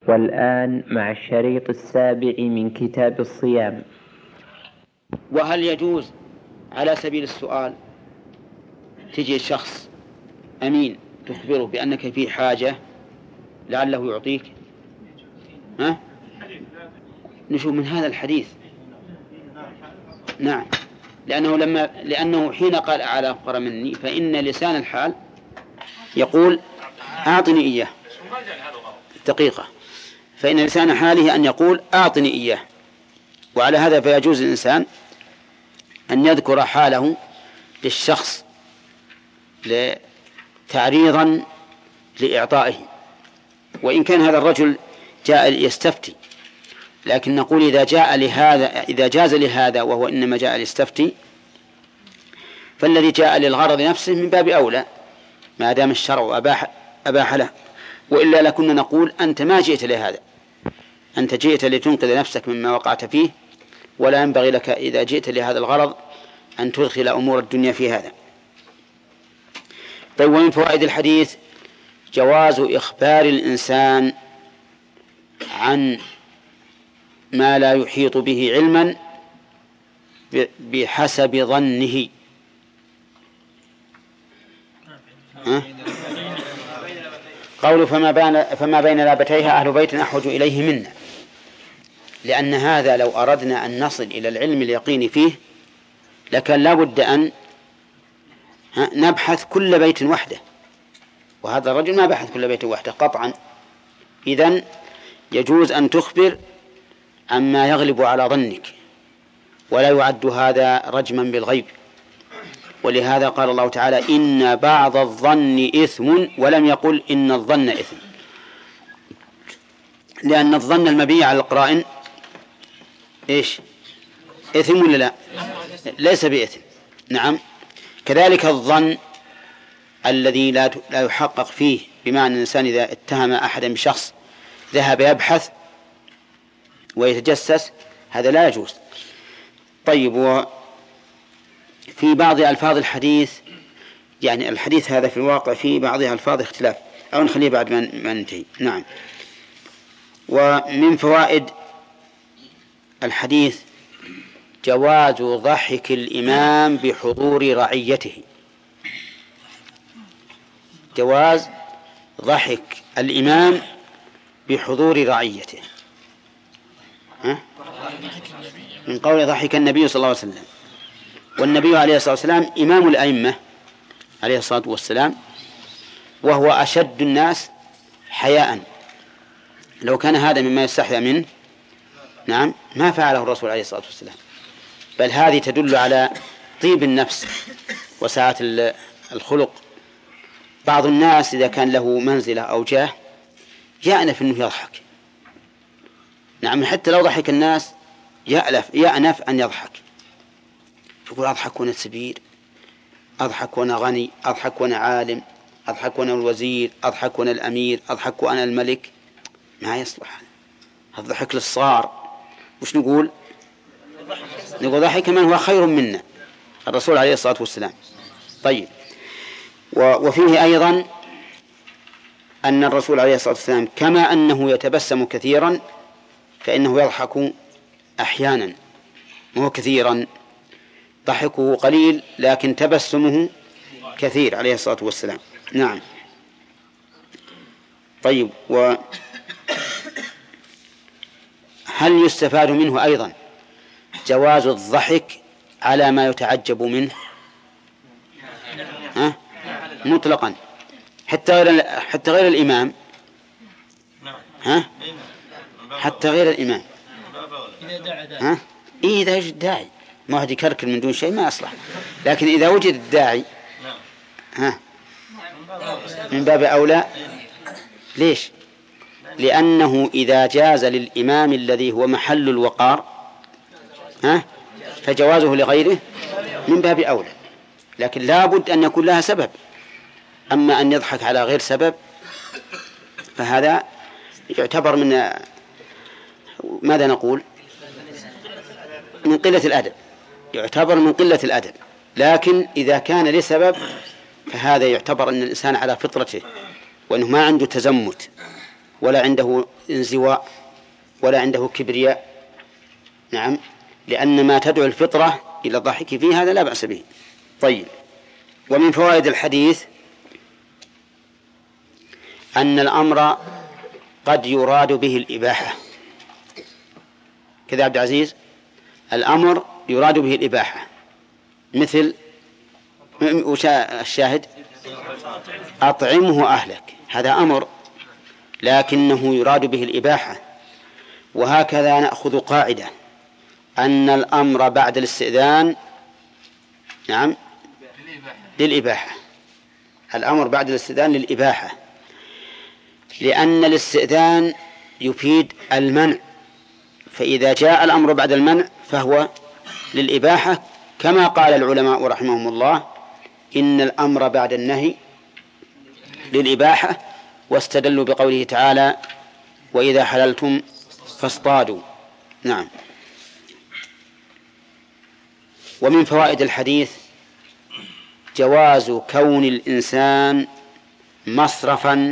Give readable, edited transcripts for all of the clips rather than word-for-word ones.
والآن مع الشريط السابع من كتاب الصيام. وهل يجوز على سبيل السؤال تجي الشخص أمين تخبره بأنك في حاجة لعله يعطيك؟ نشوف من هذا الحديث. نعم، لأنه حين قال أعلى أفقر مني فإن لسان الحال يقول أعطني إياه دقيقة، فإن لسان حاله أن يقول أعطني إياه. وعلى هذا فيجوز الإنسان أن يذكر حاله للشخص تعريضا لإعطائه، وإن كان هذا الرجل جاء يستفتي، لكن نقول إذا جاز لهذا وهو إنما جاء ليستفتي فالذي جاء للغرض نفسه من باب أولى ما دام الشرع أباح له. وإلا لكنا نقول أنت ما جئت لهذا، أنت جئت لتنقذ نفسك مما وقعت فيه، ولا ينبغي لك إذا جئت لهذا الغرض أن تدخل أمور الدنيا في هذا. طيب، ومن فوائد الحديث جواز إخبار الإنسان عن ما لا يحيط به علما بحسب ظنه. قوله فما بين لابتيها أهل بيت أحوج إليه منا، لأن هذا لو أردنا أن نصل إلى العلم اليقين فيه لكان لا بد أن نبحث كل بيت وحده، وهذا الرجل ما بحث كل بيت وحده قطعا. إذن يجوز أن تخبر عما يغلب على ظنك، ولا يعد هذا رجما بالغيب. ولهذا قال الله تعالى إن بعض الظن إثم، ولم يقل إن الظن إثم، لأن الظن المبني على القرائن إيش؟ إثم ولا لا؟ ليس بإثم. نعم، كذلك الظن الذي لا يحقق فيه، بمعنى الإنسان إذا اتهم أحدا بشخص ذهب يبحث ويتجسس، هذا لا يجوز. طيب، وفي بعض ألفاظ الحديث، يعني الحديث هذا في الواقع في بعض ألفاظ اختلاف، أو نخليه بعد ما ننتهي. نعم، ومن فوائد الحديث جواز ضحك الإمام بحضور رعيته. جواز ضحك الإمام بحضور رعيته، من قول ضحك النبي صلى الله عليه وسلم، والنبي عليه الصلاة والسلام إمام الأئمة عليه الصلاة والسلام، وهو أشد الناس حياء. لو كان هذا مما يستحيا منه نعم ما فعله الرسول عليه الصلاة والسلام. بل هذه تدل على طيب النفس وسعة الخلق. بعض الناس إذا كان له منزلة أو جاه يأنف أنه يضحك، نعم، حتى لو ضحك الناس يأنف أن يضحك، يقول أضحك وأنا سبيل، أضحك وأنا غني، أضحك وأنا عالم، أضحك وأنا الوزير، أضحك وأنا الأمير، أضحك وأنا الملك. ما يصلح، الضحك للصار. وش نقول ضحك من هو خير منا، الرسول عليه الصلاة والسلام. طيب، وفيه أيضا أن الرسول عليه الصلاة والسلام كما أنه يتبسم كثيرا فإنه يضحك أحيانا، وهو كثيرا، ضحكه قليل لكن تبسمه كثير عليه الصلاة والسلام. نعم. طيب، وهل يستفاد منه أيضا جواز الضحك على ما يتعجب منه مطلقا، حتى غير الإمام، حتى غير الإمام، إذا وجد داعي، ما هو يكركر من دون شيء ما أصلح، لكن إذا وجد الداعي من باب أولى. ليش؟ لأنه إذا جاز للإمام الذي هو محل الوقار فجوازه لغيره من باب أولى، لكن لا بد أن يكون لها سبب. أما أن يضحك على غير سبب فهذا يعتبر من ماذا نقول؟ من قلة الأدب، يعتبر من قلة الأدب. لكن إذا كان لسبب فهذا يعتبر أن الإنسان على فطرته، وأنه ما عنده تزمت ولا عنده انزواء ولا عنده كبرياء. نعم، لأن ما تدعو الفطرة إلى الضحك فيه هذا لا بأس به. طيب، ومن فوائد الحديث أن الأمر قد يراد به الإباحة. كذا عبد العزيز، الأمر يراد به الإباحة، مثل الشاهد أطعمه أهلك، هذا أمر لكنه يراد به الإباحة. وهكذا نأخذ قاعدة أن الأمر بعد الاستئذان نعم للإباحة، الأمر بعد الاستئذان للإباحة، لأن الاستئذان يفيد المنع، فإذا جاء الأمر بعد المنع فهو للإباحة، كما قال العلماء رحمهم الله إن الأمر بعد النهي للإباحة، واستدلوا بقوله تعالى وإذا حللتم فاصطادوا. نعم. ومن فوائد الحديث جواز كون الإنسان مصرفا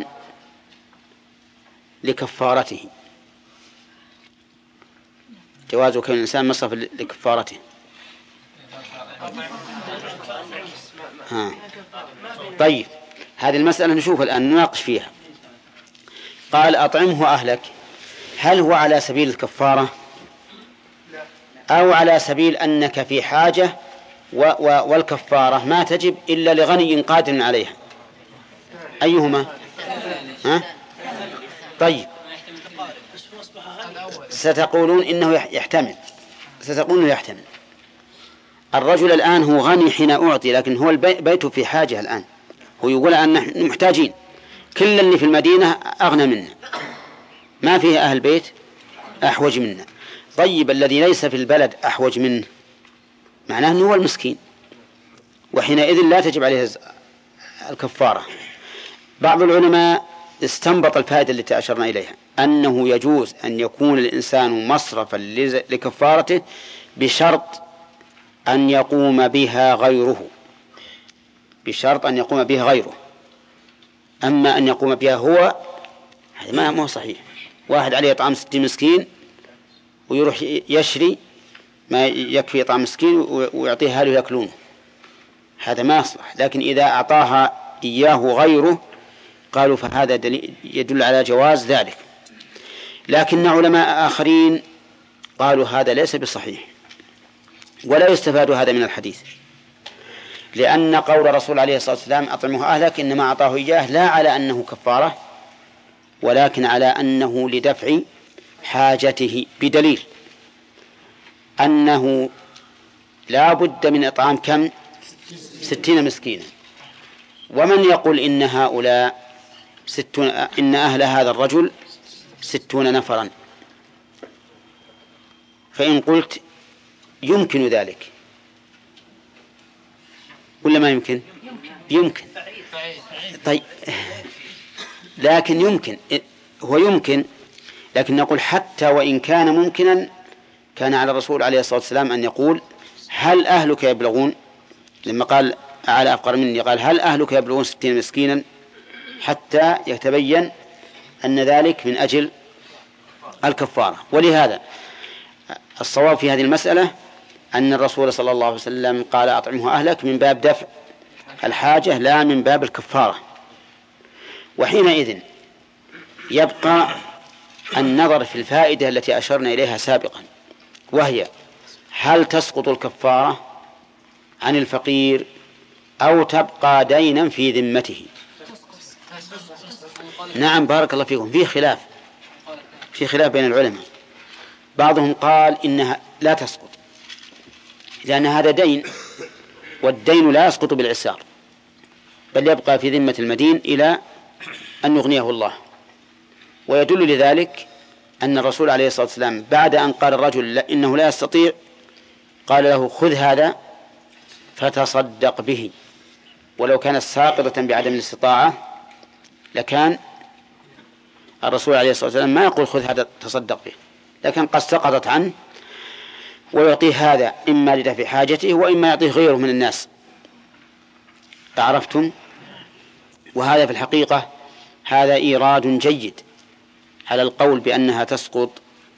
لكفارته، جواز كون الإنسان مصرفا لكفارته. طيب، هذه المسألة نشوف الآن نناقش فيها. قال أطعمه أهلك، هل هو على سبيل الكفارة أو على سبيل أنك في حاجة والكفارة ما تجب إلا لغني قادر عليها؟ أيهما؟ طيب، ستقولون إنه يحتمل، ستقولون يحتمل. الرجل الآن هو غني حين أعطي، لكن هو البيت في حاجة الآن، هو يقول أن نحن محتاجين، كل اللي في المدينة أغنى منا، ما فيه أهل بيت أحوج منا. طيب، الذي ليس في البلد أحوج منه معناه أنه هو المسكين، وحينئذ لا تجب عليه الكفارة. بعض العلماء استنبط الفائدة التي أشرنا إليها، أنه يجوز أن يكون الإنسان مصرفا لكفارته بشرط أن يقوم بها غيره، بشرط أن يقوم بها غيره. أما أن يقوم بها هو هذا ما هو صحيح. واحد عليه طعام 60 مسكين ويروح يشري ما يكفي طعام مسكين ويعطيها له يأكلونه، هذا ما يصلح. لكن إذا أعطاها إياه غيره قالوا فهذا يدل على جواز ذلك. لكن علماء آخرين قالوا هذا ليس بصحيح، ولا يستفاد هذا من الحديث، لأن قول الرسول عليه الصلاة والسلام أطعمه أهلك إنما أعطاه إياه لا على أنه كفارة، ولكن على أنه لدفع حاجته، بدليل أنه لا بد من إطعام كم 60 مسكينا. ومن يقول إن هؤلاء إن أهل هذا الرجل 60 نفرا، فإن قلت يمكن ذلك ولا ما يمكن؟ يمكن. طيب، لكن يمكن، هو يمكن، لكن نقول حتى وإن كان ممكنا كان على الرسول عليه الصلاة والسلام أن يقول هل أهلك يبلغون، لما قال على أفقر مني قال هل أهلك يبلغون 60 مسكينا، حتى يتبين أن ذلك من أجل الكفارة. ولهذا الصواب في هذه المسألة أن الرسول صلى الله عليه وسلم قال أطعمه أهلك من باب دفع الحاجة لا من باب الكفارة. وحينئذ يبقى النظر في الفائدة التي أشرنا إليها سابقا، وهي هل تسقط الكفارة عن الفقير أو تبقى دينا في ذمته؟ نعم، بارك الله فيكم، في خلاف بين العلماء. بعضهم قال إنها لا تسقط لأن هذا دين، والدين لا يسقط بالعسار، بل يبقى في ذمة المدين إلى أن يغنيه الله. ويدل لذلك أن الرسول عليه الصلاة والسلام بعد أن قال الرجل إنه لا يستطيع قال له خذ هذا فتصدق به، ولو كانت ساقطة بعدم الاستطاعة لكان الرسول عليه الصلاة والسلام ما يقول خذ هذا تصدق به، لكن قد سقطت عنه، ويعطيه هذا إما لدفع حاجته وإما يعطيه غيره من الناس. عرفتم؟ وهذا في الحقيقة هذا إيراد جيد على القول بأنها تسقط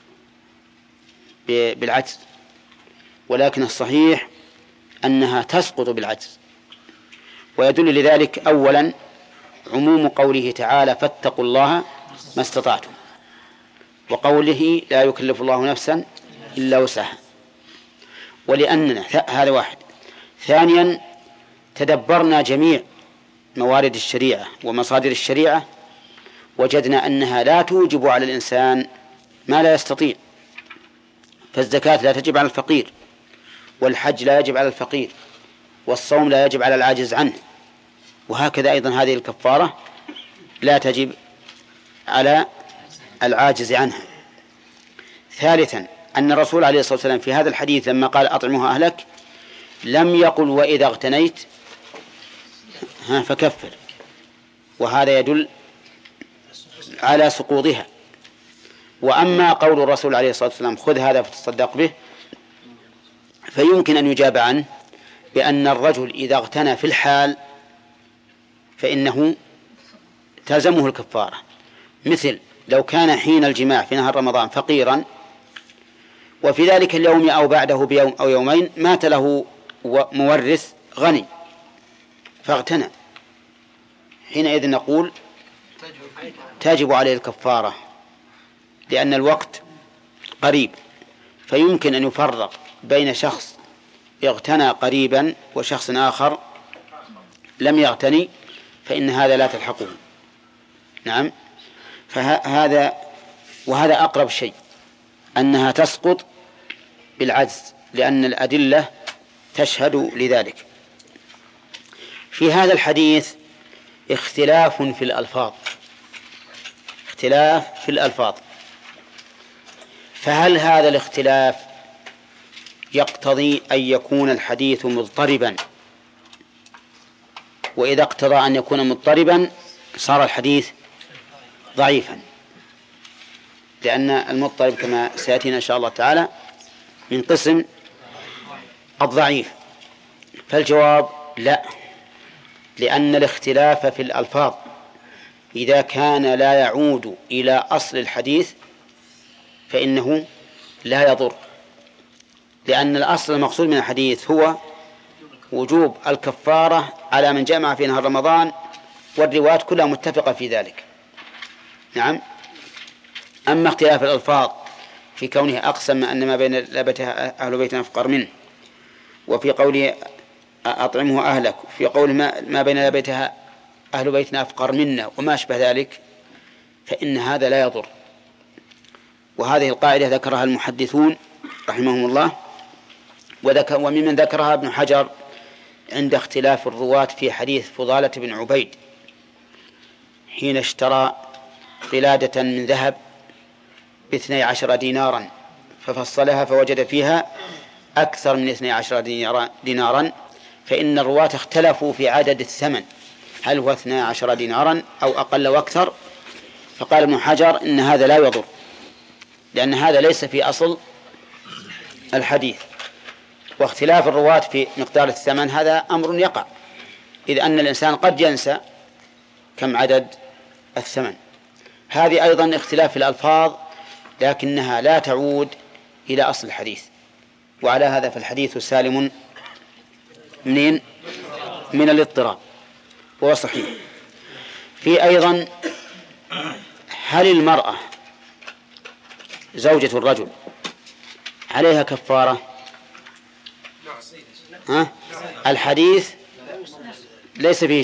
بالعجز، ولكن الصحيح أنها تسقط بالعجز. ويدل لذلك أولا عموم قوله تعالى فاتقوا الله ما استطعتم، وقوله لا يكلف الله نفسا إلا وسعها. ولأننا هذا واحد. ثانيا تدبرنا جميع موارد الشريعة ومصادر الشريعة، وجدنا أنها لا توجب على الإنسان ما لا يستطيع. فالزكاة لا تجب على الفقير، والحج لا يجب على الفقير، والصوم لا يجب على العاجز عنه، وهكذا أيضا هذه الكفارة لا تجب على العاجز عنها. ثالثا أن الرسول عليه الصلاة والسلام في هذا الحديث لما قال أطعمها أهلك لم يقل وإذا اغتنيت فكفر، وهذا يدل على سقوطها. وأما قول الرسول عليه الصلاة والسلام خذ هذا فتصدق به، فيمكن أن يجاب عنه بأن الرجل إذا اغتنى في الحال فإنه تلزمه الكفارة، مثل لو كان حين الجماع في نهار رمضان فقيرا، وفي ذلك اليوم أو بعده بيوم أو يومين مات له مورث غني فاغتنى، حينئذ نقول تجب عليه الكفارة لأن الوقت قريب. فيمكن أن يفرق بين شخص اغتنى قريبا وشخص آخر لم يغتني، فإن هذا لا تلحقه. نعم، وهذا أقرب شيء أنها تسقط بالعجز، لأن الأدلة تشهد لذلك. في هذا الحديث اختلاف في الألفاظ، فهل هذا الاختلاف يقتضي أن يكون الحديث مضطربا؟ وإذا اقتضى أن يكون مضطربا صار الحديث ضعيفا، لأن المضطرب كما سيأتينا إن شاء الله تعالى من قسم الضعيف. فالجواب لا، لأن الاختلاف في الألفاظ إذا كان لا يعود إلى أصل الحديث فإنه لا يضر، لأن الأصل المقصود من الحديث هو وجوب الكفارة على من جمع في نهار رمضان، والروايات كلها متفقة في ذلك. نعم. أما اختلاف الألفاظ في كونه أقسم أن ما بين لابتها أهل بيتنا أفقر منه، وفي قوله أطعمه أهلك، وفي قوله ما بين لابتها أهل بيتنا أفقر منا وما أشبه ذلك، فإن هذا لا يضر. وهذه القاعدة ذكرها المحدثون رحمهم الله، وممن ذكرها ابن حجر عند اختلاف الرواة في حديث فضالة بن عبيد حين اشترى قلادة من ذهب ب12 دينارا ففصلها فوجد فيها أكثر من 12 دينارا، فإن الرواة اختلفوا في عدد الثمن، هل هو 12 دينارا أو أقل وأكثر. فقال ابن حجر إن هذا لا يضر، لأن هذا ليس في أصل الحديث. واختلاف الرواة في مقدار الثمن هذا أمر يقع، إذ أن الإنسان قد ينسى كم عدد الثمن. هذه أيضا اختلاف في الألفاظ، لكنها لا تعود إلى أصل الحديث. وعلى هذا فالحديث سالم من الاضطراب، وهو صحيح. في أيضا هل المرأة زوجة الرجل عليها كفارة؟ الحديث ليس فيه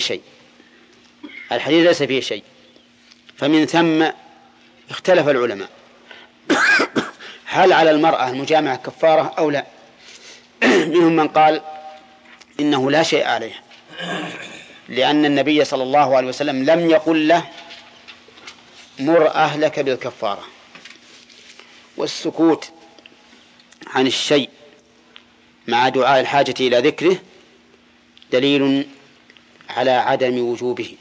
شيء، فمن ثم اختلف العلماء هل على المرأة المجامعة كفارة أو لا. منهم من قال إنه لا شيء عليها، لأن النبي صلى الله عليه وسلم لم يقل له مر أهلك بالكفارة. والسكوت عن الشيء مع دعاء الحاجة إلى ذكره دليل على عدم وجوبه.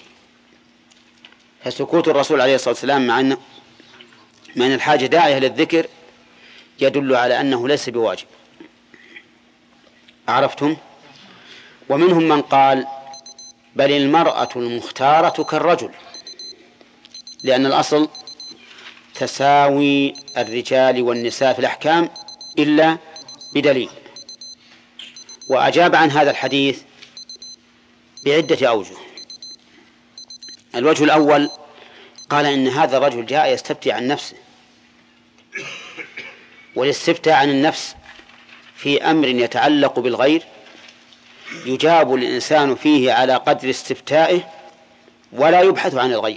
فسكوت الرسول عليه الصلاة والسلام مع أن الحاجة داعية للذكر يدل على أنه ليس بواجب. عرفتم؟ ومنهم من قال بل المرأة المختارة كالرجل، لأن الأصل تساوي الرجال والنساء في الأحكام إلا بدليل. وأجاب عن هذا الحديث بعدة أوجه. الوجه الأول قال إن هذا الرجل جاء يستفتي عن نفسه، والاستفتاء عن النفس في أمر يتعلق بالغير يجاب الإنسان فيه على قدر استفتائه ولا يبحث عن الغير.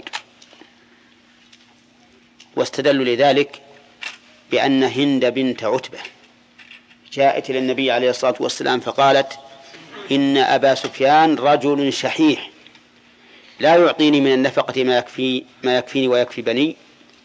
واستدلوا لذلك بأن هند بنت عتبة جاءت إلى النبي عليه الصلاة والسلام فقالت: إن أبا سفيان رجل شحيح لا يعطيني من النفقة ما يكفيني ويكفي بني.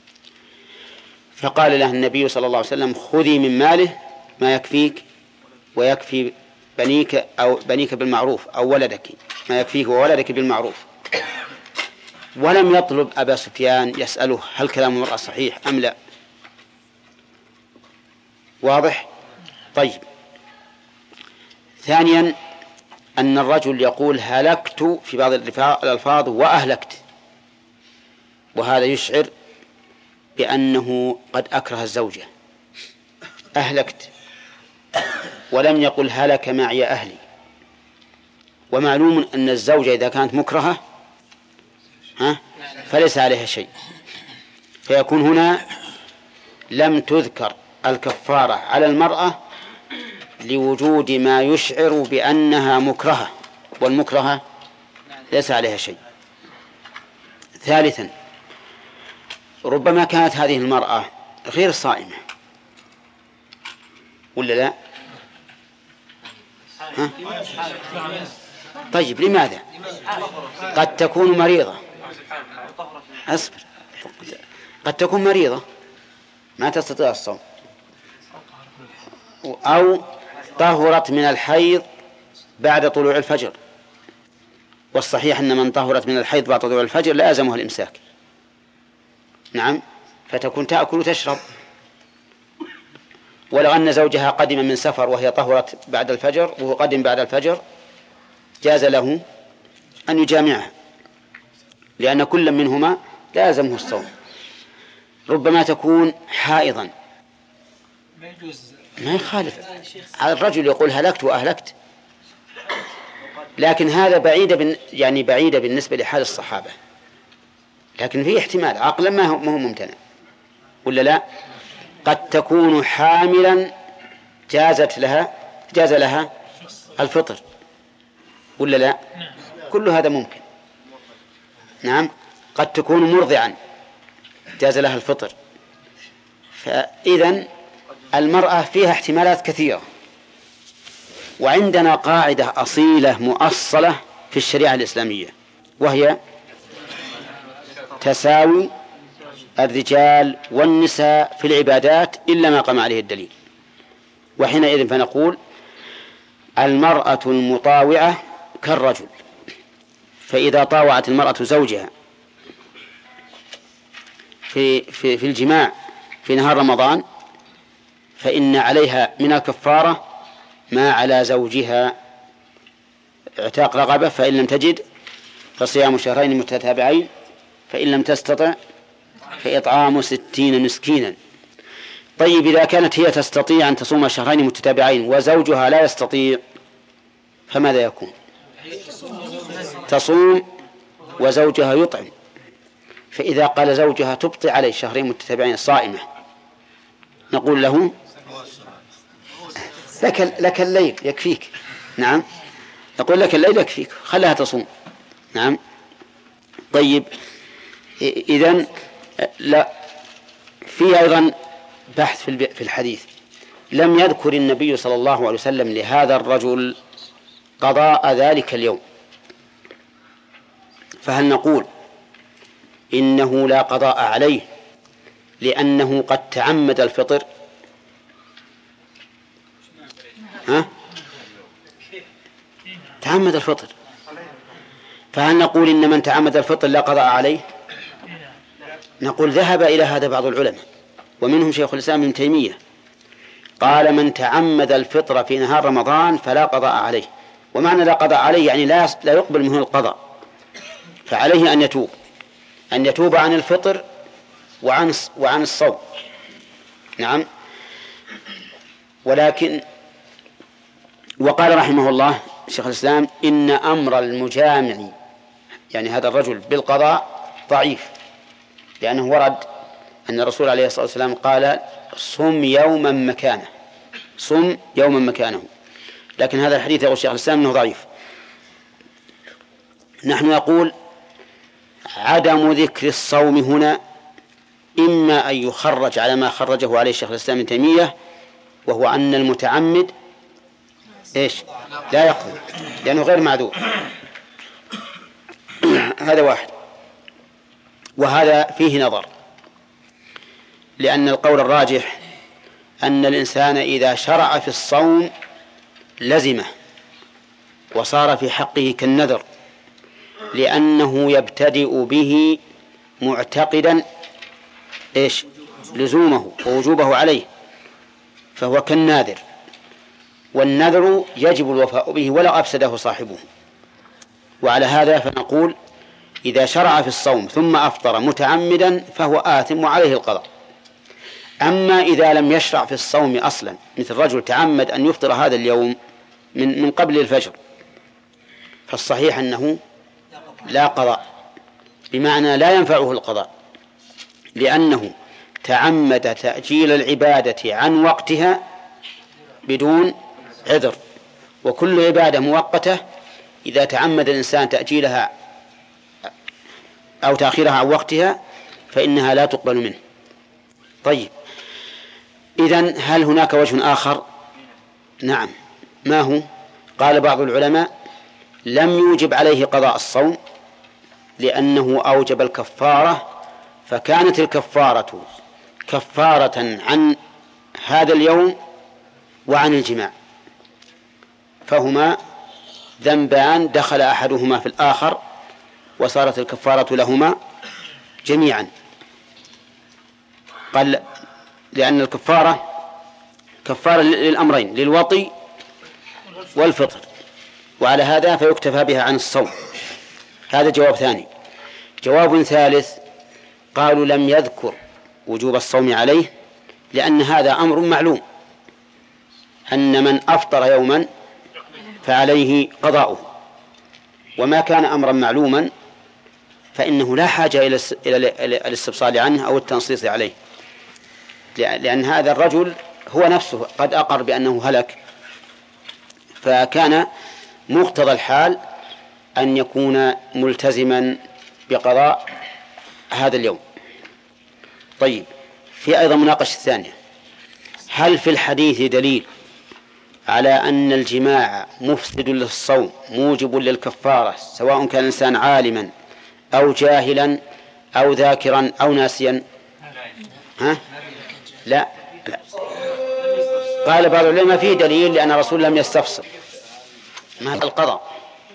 فقال له النبي صلى الله عليه وسلم: خذي من ماله ما يكفيك ويكفي بنيك أو بنيك بالمعروف أو ولدك ما يكفيك وولدك بالمعروف. ولم يطلب أبا سفيان يسأله هل كلام المرأة صحيح أم لا. واضح؟ طيب. ثانيا أن الرجل يقول هلكت في بعض الألفاظ وأهلكت، وهذا يشعر بأنه قد أكره الزوجة. أهلكت ولم يقل هلك معي أهلي. ومعلوم أن الزوجة إذا كانت مكرهة فليس عليها شيء، فيكون هنا لم تذكر الكفارة على المرأة لوجود ما يشعر بأنها مكرهة، والمكرهة ليس عليها شيء. ثالثا ربما كانت هذه المرأة غير صائمة ولا لا؟ طيب لماذا؟ قد تكون مريضة. أصبر. قد تكون مريضة ما تستطيع الصوم، أو طهرت من الحيض بعد طلوع الفجر، والصحيح أن من طهرت من الحيض بعد طلوع الفجر لازمها الإمساك. نعم، فتكون تأكل وتشرب. ولو أن زوجها قدم من سفر وهي طهرت بعد الفجر وهو قدم بعد الفجر جاز له أن يجامعها، لأن كل منهما لازمه الصوم. ربما تكون حائضا ما يخالف، الرجل يقول هلكت وأهلكت، لكن هذا بعيدة بالنسبة لحال الصحابة، لكن فيه احتمال عقلا ما هو ممتنع ولا لا. قد تكون حاملا جاز لها الفطر ولا لا. كل هذا ممكن. نعم، قد تكون مرضعا جاز لها الفطر. فإذن المرأة فيها احتمالات كثيرة. وعندنا قاعدة أصيلة مؤصلة في الشريعة الإسلامية، وهي تساوي الرجال والنساء في العبادات إلا ما قام عليه الدليل. وحينئذ فنقول المرأة المطاوعة كالرجل، فإذا طاوعت المرأة زوجها في الجماع في نهار رمضان فإن عليها من الكفارة ما على زوجها اعتاق رقبة، فإن لم تجد فصيام شهرين متتابعين، فإن لم تستطع فإطعام 60 مسكينا. طيب، إذا كانت هي تستطيع أن تصوم شهرين متتابعين وزوجها لا يستطيع فماذا يكون؟ تصوم وزوجها يطعم. فإذا قال زوجها تبطي عليه شهرين متتابعين صائمة، نقول له لك الليل يكفيك. نعم، نقول لك الليل يكفيك، خلها تصوم. نعم. طيب، إذن لا، في أيضا بحث في الحديث. لم يذكر النبي صلى الله عليه وسلم لهذا الرجل قضاء ذلك اليوم، فهل نقول إنه لا قضاء عليه لأنه قد تعمد الفطر؟ تعمد الفطر، فهل نقول إن من تعمد الفطر لا قضاء عليه؟ نقول ذهب إلى هذا بعض العلماء، ومنهم شيخ الإسلام ابن تيمية قال من تعمد الفطر في نهار رمضان فلا قضاء عليه. ومعنى لا قضاء عليه يعني لا يقبل منه القضاء، فعليه أن يتوب عن الفطر وعن الصوم. نعم. ولكن وقال رحمه الله شيخ الإسلام إن أمر المجامع يعني هذا الرجل بالقضاء ضعيف، لأنه ورد أن الرسول عليه الصلاة والسلام قال صم يوما مكانه، صم يوما مكانه، لكن هذا الحديث يقول الشيخ الإسلام أنه ضعيف. نحن نقول عدم ذكر الصوم هنا إما أن يخرج على ما خرجه عليه الشيخ الإسلام ابن تيمية، وهو أن المتعمد لا يقضي لأنه غير معذور. هذا واحد. وهذا فيه نظر، لأن القول الراجح أن الإنسان إذا شرع في الصوم لزمه وصار في حقه كالنذر، لأنه يبتدئ به معتقدا لزومه ووجوبه عليه، فهو كالناذر، والنذر يجب الوفاء به ولو أفسده صاحبه. وعلى هذا فنقول إذا شرع في الصوم ثم أفطر متعمدا فهو آثم وعليه القضاء. أما إذا لم يشرع في الصوم أصلا، مثل رجل تعمد أن يفطر هذا اليوم من قبل الفجر، فالصحيح أنه لا قضاء، بمعنى لا ينفعه القضاء، لأنه تعمد تأجيل العبادة عن وقتها بدون عذر. وكل عبادة مؤقتة إذا تعمد الإنسان تأجيلها أو تأخيرها عن وقتها فإنها لا تقبل منه. طيب، إذن هل هناك وجه آخر؟ نعم. ما هو؟ قال بعض العلماء لم يوجب عليه قضاء الصوم لأنه أوجب الكفارة، فكانت الكفارة كفارة عن هذا اليوم وعن الجماع، فهما ذنبان دخل أحدهما في الآخر وصارت الكفارة لهما جميعا. قال لأن الكفارة كفارة للأمرين، للوطي والفطر، وعلى هذا فيكتفى بها عن الصوم. هذا جواب ثاني. جواب ثالث قالوا لم يذكر وجوب الصوم عليه لأن هذا أمر معلوم، أن من أفطر يوما فعليه قضاؤه، وما كان أمرا معلوما فإنه لا حاجة إلى الاستفصال عنه أو التنصيص عليه، لأن هذا الرجل هو نفسه قد أقر بأنه هلك، فكان مقتضى الحال أن يكون ملتزما بقضاء هذا اليوم. طيب، في أيضا مناقشة ثانية، هل في الحديث دليل على أن الجماع مفسد للصوم موجب للكفارة سواء كان الإنسان عالما أو جاهلا أو ذاكرا أو ناسيا؟ لا. قال بعض العلماء فيه دليل لأن الرسول لم يستفصل ما القضاء،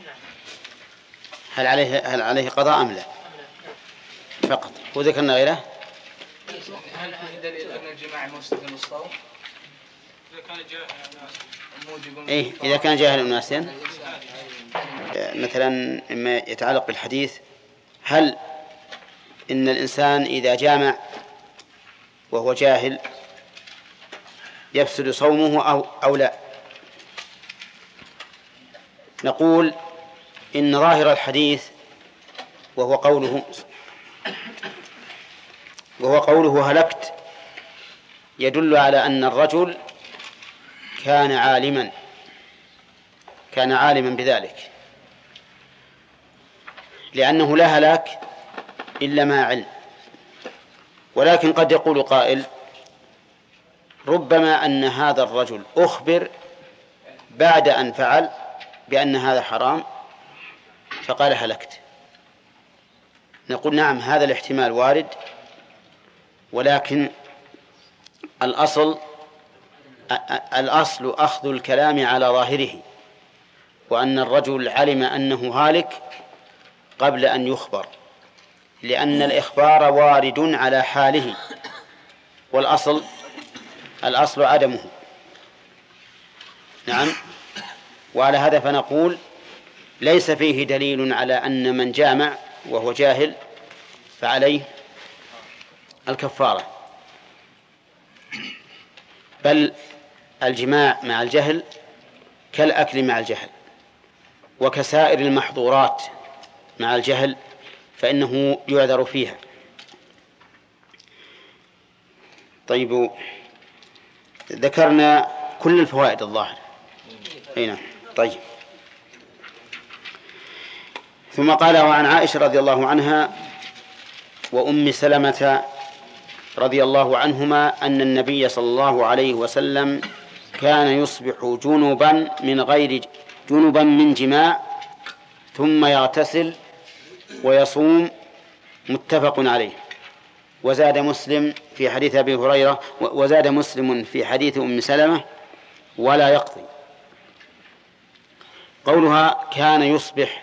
هل عليه قضاء أم لا فقط، وذكرنا غيره. هل في دليل أن الجماع مفسد للصوم؟ إذا كان جاهلا أو ناسيا، مثلا مما يتعلق بالحديث، هل إن الإنسان إذا جامع وهو جاهل يفسد صومه أو لا؟ نقول إن ظاهر الحديث وهو قوله هلكت يدل على أن الرجل كان عالما بذلك، لأنه لا هلاك إلا ما علم. ولكن قد يقول قائل ربما أن هذا الرجل أخبر بعد أن فعل بأن هذا حرام فقال هلكت. نقول نعم، هذا الاحتمال وارد، ولكن الأصل أخذ الكلام على ظاهره، وأن الرجل علم أنه هالك قبل أن يخبر، لأن الإخبار وارد على حاله، والأصل عدمه. نعم. وعلى هذا فنقول ليس فيه دليل على أن من جامع وهو جاهل فعليه الكفارة، بل الجماع مع الجهل كالأكل مع الجهل، وكسائر المحظورات مع الجهل فإنه يعذر فيها. طيب، ذكرنا كل الفوائد الظاهر. هنا طيب. ثم قال: وعن عائشة رضي الله عنها وأم سلمة رضي الله عنهما أن النبي صلى الله عليه وسلم كان يصبح جنبا من جماع ثم يغتسل ويصوم، متفق عليه. وزاد مسلم في حديث أبي هريرة، وزاد مسلم في حديث أم سلمة: ولا يقضي. قولها كان يصبح،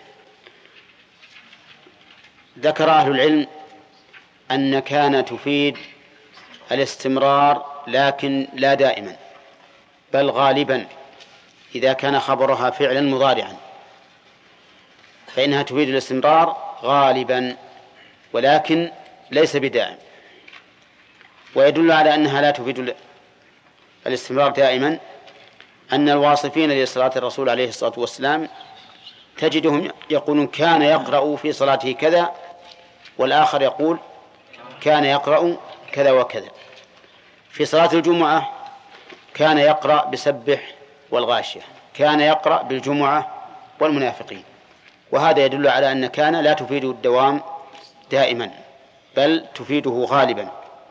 ذكر أهل العلم أن كان تفيد الاستمرار، لكن لا دائما، بل غالبا إذا كان خبرها فعلا مضارعا فإنها تفيد الاستمرار غالبا، ولكن ليس بدائم. ويدل على أنها لا تفيد الاستمرار دائما أن الواصفين لصلاة الرسول عليه الصلاة والسلام تجدهم يقولون كان يقرأ في صلاته كذا، والآخر يقول كان يقرأ كذا وكذا. في صلاة الجمعة كان يقرأ بسبح والغاشية، كان يقرأ بالجمعة والمنافقين. وهذا يدل على أن كان لا تفيد الدوام دائما، بل تفيده غالبا.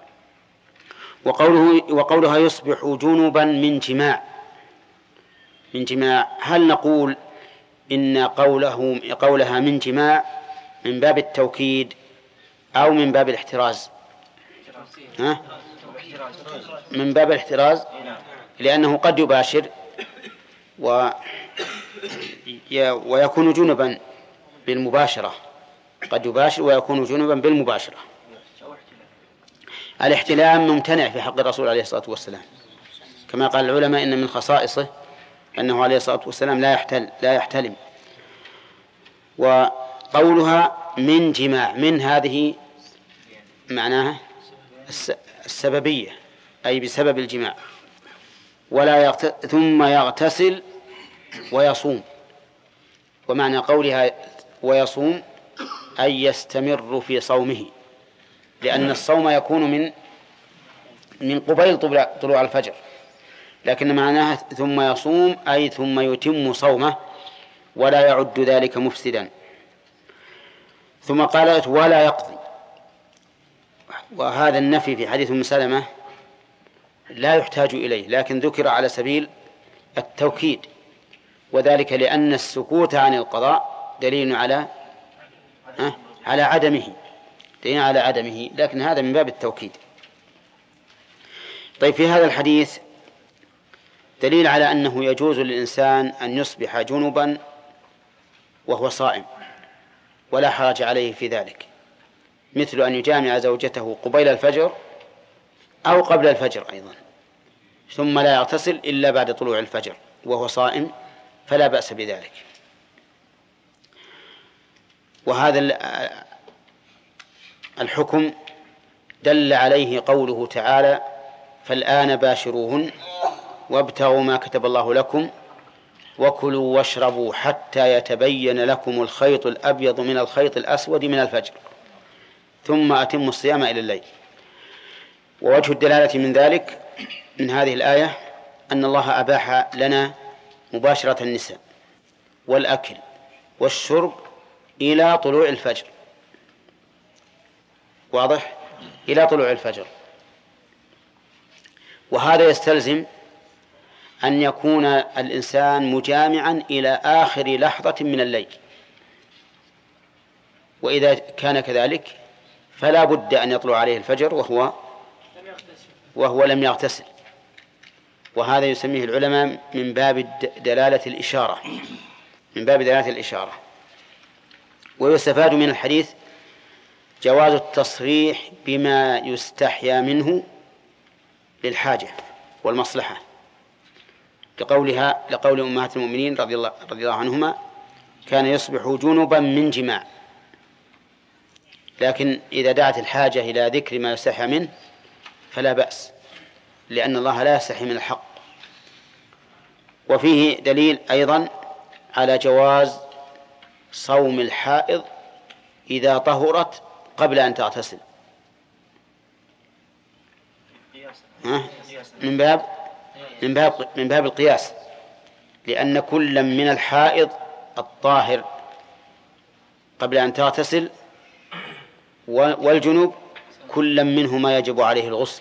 وقولها يصبح جنبا من جماع، هل نقول إن قولها من جماع من باب التوكيد أو من باب الاحتراز؟ من باب الاحتراز، لأنه قد يباشر ويكون جنبا بالمباشرة، قد يباشر ويكون جنبا بالمباشرة. الاحتلام ممتنع في حق الرسول عليه الصلاة والسلام، كما قال العلماء إن من خصائصه أنه عليه الصلاة والسلام لا يحتلم. وقولها من جماع، من هذه معناها السببية، أي بسبب الجماع. ثم يغتسل ويصوم. ومعنى قولها ويصوم أي يستمر في صومه، لأن الصوم يكون من قبيل طلوع الفجر، لكن معناها ثم يصوم أي ثم يتم صومه ولا يعد ذلك مفسدا. ثم قالت ولا يقضي، وهذا النفي في حديث أم سلمة لا يحتاج إليه، لكن ذكر على سبيل التوكيد، وذلك لأن السكوت عن القضاء دليل على عدمه، لكن هذا من باب التوكيد. طيب، في هذا الحديث دليل على أنه يجوز للإنسان أن يصبح جنبا وهو صائم ولا حرج عليه في ذلك، مثل أن يجامع زوجته قبيل الفجر أو قبل الفجر أيضا، ثم لا يغتسل إلا بعد طلوع الفجر وهو صائم، فلا بأس بذلك. وهذا الحكم دل عليه قوله تعالى فالآن باشروهن وابتغوا ما كتب الله لكم وكلوا واشربوا حتى يتبين لكم الخيط الأبيض من الخيط الأسود من الفجر ثم أتموا الصيام إلى الليل. ووجه الدلالة من ذلك من هذه الآية أن الله أباح لنا مباشرة النساء والأكل والشرب إلى طلوع الفجر، واضح؟ إلى طلوع الفجر. وهذا يستلزم أن يكون الإنسان مجامعا إلى آخر لحظة من الليل، وإذا كان كذلك فلا بد أن يطلع عليه الفجر وهو لم يغتسل، وهذا يسميه العلماء من باب دلالة الإشارة. ويستفاد من الحديث جواز التصريح بما يستحيا منه للحاجة والمصلحة، لقول أمهات المؤمنين رضي الله عنهما كان يصبح جنبا من جماع. لكن إذا دعت الحاجة إلى ذكر ما يستحي منه فلا بأس، لأن الله لا يستحي من الحق. وفيه دليل أيضا على جواز صوم الحائض إذا طهرت قبل أن تغتسل، من باب القياس، لأن كل من الحائض الطاهر قبل أن تغتسل والجنوب كل منهما يجب عليه الغسل،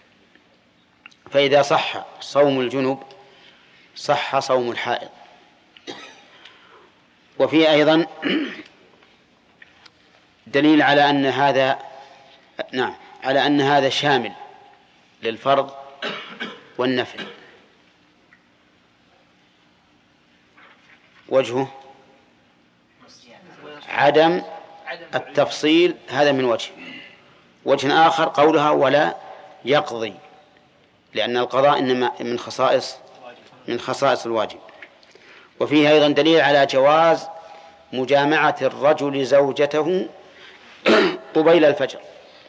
فإذا صح صوم الجنوب صح صوم الحائض. وفي أيضا دليل على أن هذا على أن هذا شامل للفرض والنفل. وجهه عدم التفصيل، هذا من وجه آخر قولها ولا يقضي، لأن القضاء إنما من خصائص الواجب. وفيه أيضا دليل على جواز مجامعة الرجل زوجته قبيل الفجر.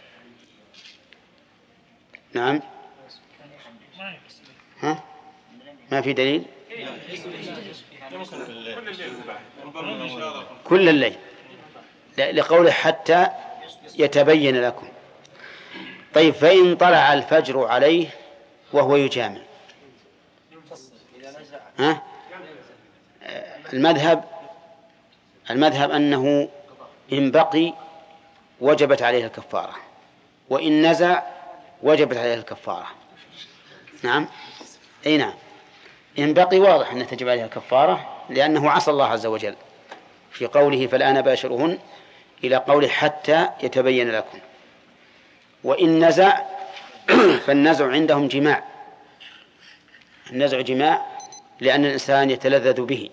نعم، ما في دليل كل الليل لقوله حتى يتبين لكم. طيب، فإن طلع الفجر عليه وهو يجامع، المذهب أنه إن بقي وجبت عليه الكفارة، وإن نزع وجبت عليه الكفارة. نعم، أي نعم، إن بقي واضح أن تجب عليها الكفارة، لأنه عصى الله عز وجل في قوله فالآن باشرهن إلى قوله حتى يتبين لكم. وإن نزع فالنزع عندهم جماع، النزع جماع لأن الإنسان يتلذذ به،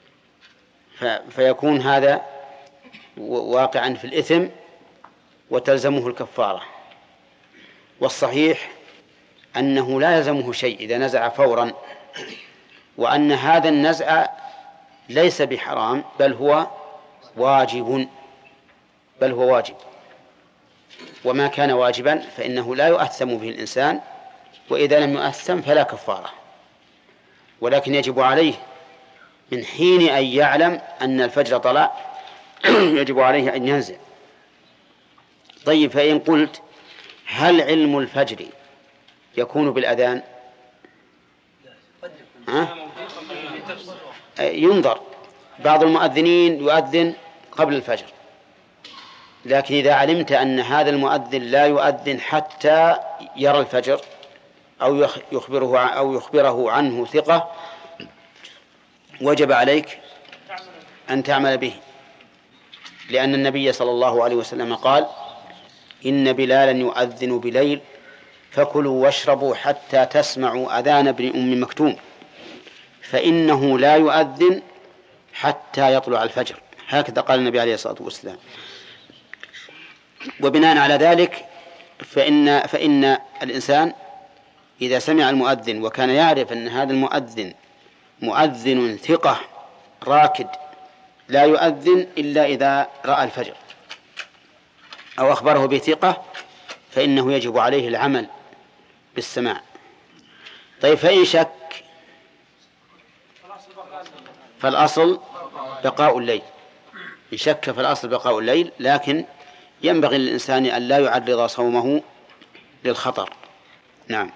فيكون هذا واقعا في الإثم وتلزمه الكفارة. والصحيح أنه لا يلزمه شيء إذا نزع فورا، وأن هذا النزع ليس بحرام بل هو واجب، وما كان واجبا فإنه لا يؤثم به الإنسان، وإذا لم يؤثم فلا كفارة، ولكن يجب عليه من حين أن يعلم أن الفجر طلع يجب عليه أن ينزع. طيب، فإن قلت هل علم الفجر يكون بالأذان؟ ينظر، بعض المؤذنين يؤذن قبل الفجر، لكن إذا علمت أن هذا المؤذن لا يؤذن حتى يرى الفجر أو يخبره عنه ثقة، وجب عليك أن تعمل به، لأن النبي صلى الله عليه وسلم قال إن بلالا يؤذن بليل فكلوا واشربوا حتى تسمعوا أذان ابن أم مكتوم فإنه لا يؤذن حتى يطلع الفجر. هكذا قال النبي عليه الصلاة والسلام. وبناء على ذلك فإن الإنسان إذا سمع المؤذن وكان يعرف أن هذا المؤذن مؤذن ثقة راكد لا يؤذن إلا إذا رأى الفجر أو أخبره بثقة، فإنه يجب عليه العمل بالسماع. طيب، فإن شك فالأصل بقاء الليل، إن شك فالأصل بقاء الليل، لكن ينبغي للإنسان أن لا يعرض صومه للخطر. نعم.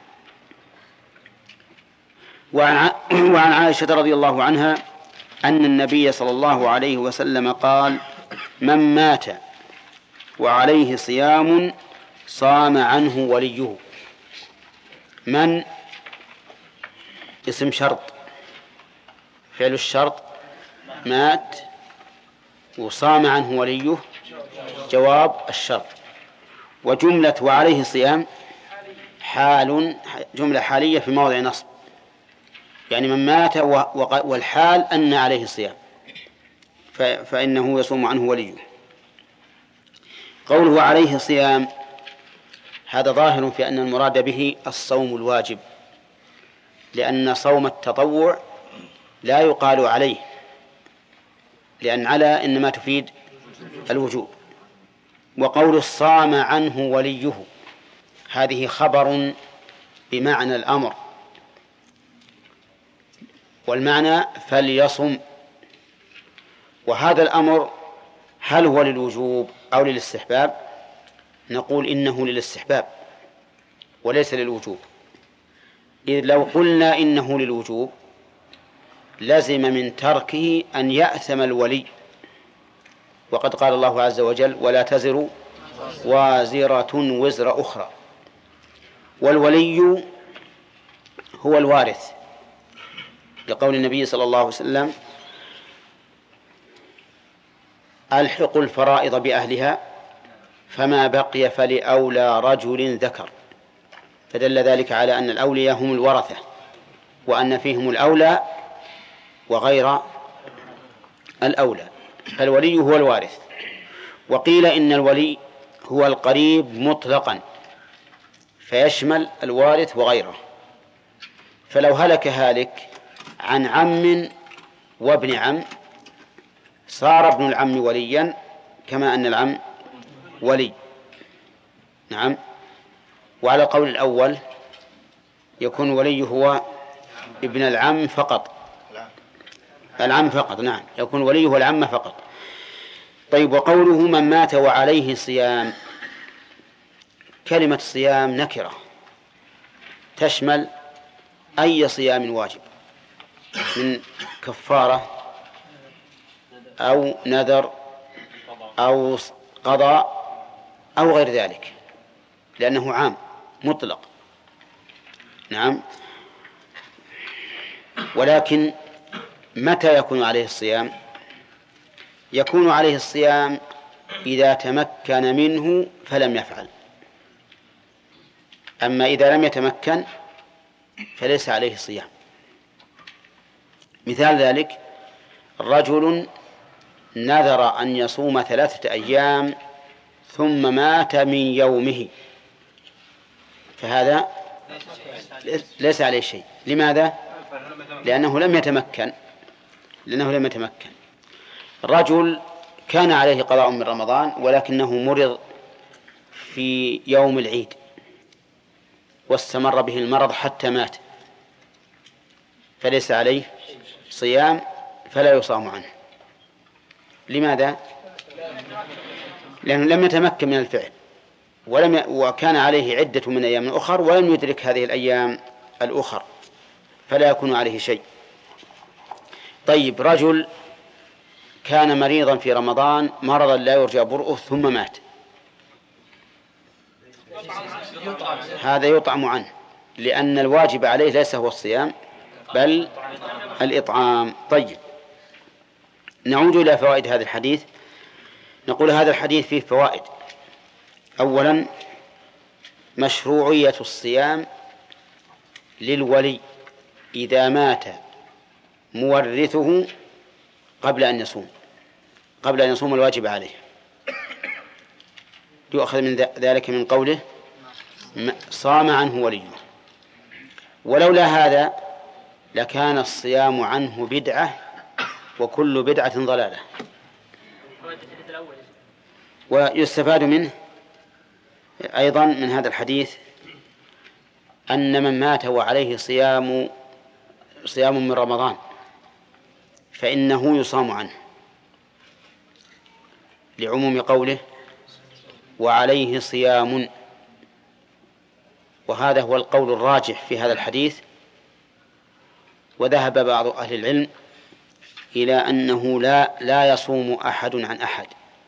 وعن عائشة رضي الله عنها أن النبي صلى الله عليه وسلم قال من مات وعليه صيام صام عنه وليه. من اسم شرط، فعل الشرط مات وصام عنه وليه جواب الشرط. وجملة وعليه صيام جملة حالية في موضع نصب، يعني من مات والحال أن عليه صيام فإنه يصوم عنه وليه. قوله عليه صيام هذا ظاهر في أن المراد به الصوم الواجب، لأن صوم التطوع لا يقال عليه، لأن على إنما تفيد الوجوب. وقول صام عنه وليه هذه خبر بمعنى الأمر، والمعنى فليصم. وهذا الأمر هل هو للوجوب أو للاستحباب؟ نقول إنه للاستحباب وليس للوجوب، إذ لو قلنا إنه للوجوب لزم من تركه أن يأثم الولي، وقد قال الله عز وجل ولا تزر وازرة وزر أخرى. والولي هو الوارث، لقول النبي صلى الله عليه وسلم ألحقوا الفرائض بأهلها فما بقي فلأولى رجل ذكر، فدل ذلك على أن الأولياء هم الورثة، وأن فيهم الأولى وغير الأولى، فالولي هو الوارث. وقيل إن الولي هو القريب مطلقا فيشمل الوارث وغيره، فلو هلك هالك عن عم وابن عم صار ابن العم وليا كما أن العم ولي. نعم. وعلى القول الأول يكون ولي هو ابن العم فقط، العم فقط. نعم، يكون ولي هو العم فقط. طيب، وقوله من مات وعليه صيام، كلمة صيام نكرة تشمل أي صيام واجب من كفارة أو نذر أو قضاء أو غير ذلك، لأنه عام مطلق. نعم. ولكن متى يكون عليه الصيام؟ يكون عليه الصيام إذا تمكن منه فلم يفعل، أما إذا لم يتمكن فليس عليه صيام. مثال ذلك رجل نذر أن يصوم 3 أيام ثم مات من يومه، فهذا ليس عليه شيء. لماذا؟ لأنه لم يتمكن. رجل كان عليه قضاء من رمضان ولكنه مرض في يوم العيد واستمر به المرض حتى مات، فليس عليه صيام، فلا يصام عنه. لماذا؟ لأنه لم يتمكن من الفعل وكان عليه عدة من أيام أخر ولم يدرك هذه الأيام الأخر، فلا يكون عليه شيء. طيب، رجل كان مريضا في رمضان مرضا لا يرجى برؤه ثم مات، هذا يطعم عنه، لأن الواجب عليه ليس هو الصيام بل الإطعام. طيب، نعود إلى فوائد هذا الحديث. نقول هذا الحديث فيه فوائد. أولا، مشروعية الصيام للولي إذا مات مورثه قبل أن يصوم الواجب عليه. يؤخذ من ذلك من قوله صام عنه وليه. ولولا هذا لكان الصيام عنه بدعة وكل بدعة ضلالة. ويستفاد منه أيضا من هذا الحديث أن من مات وعليه صيام من رمضان فإنه يصام عنه، لعموم قوله وعليه صيام. وهذا هو القول الراجح في هذا الحديث. وذهب بعض أهل العلم إلى أنه لا يصوم أحد عن أحد،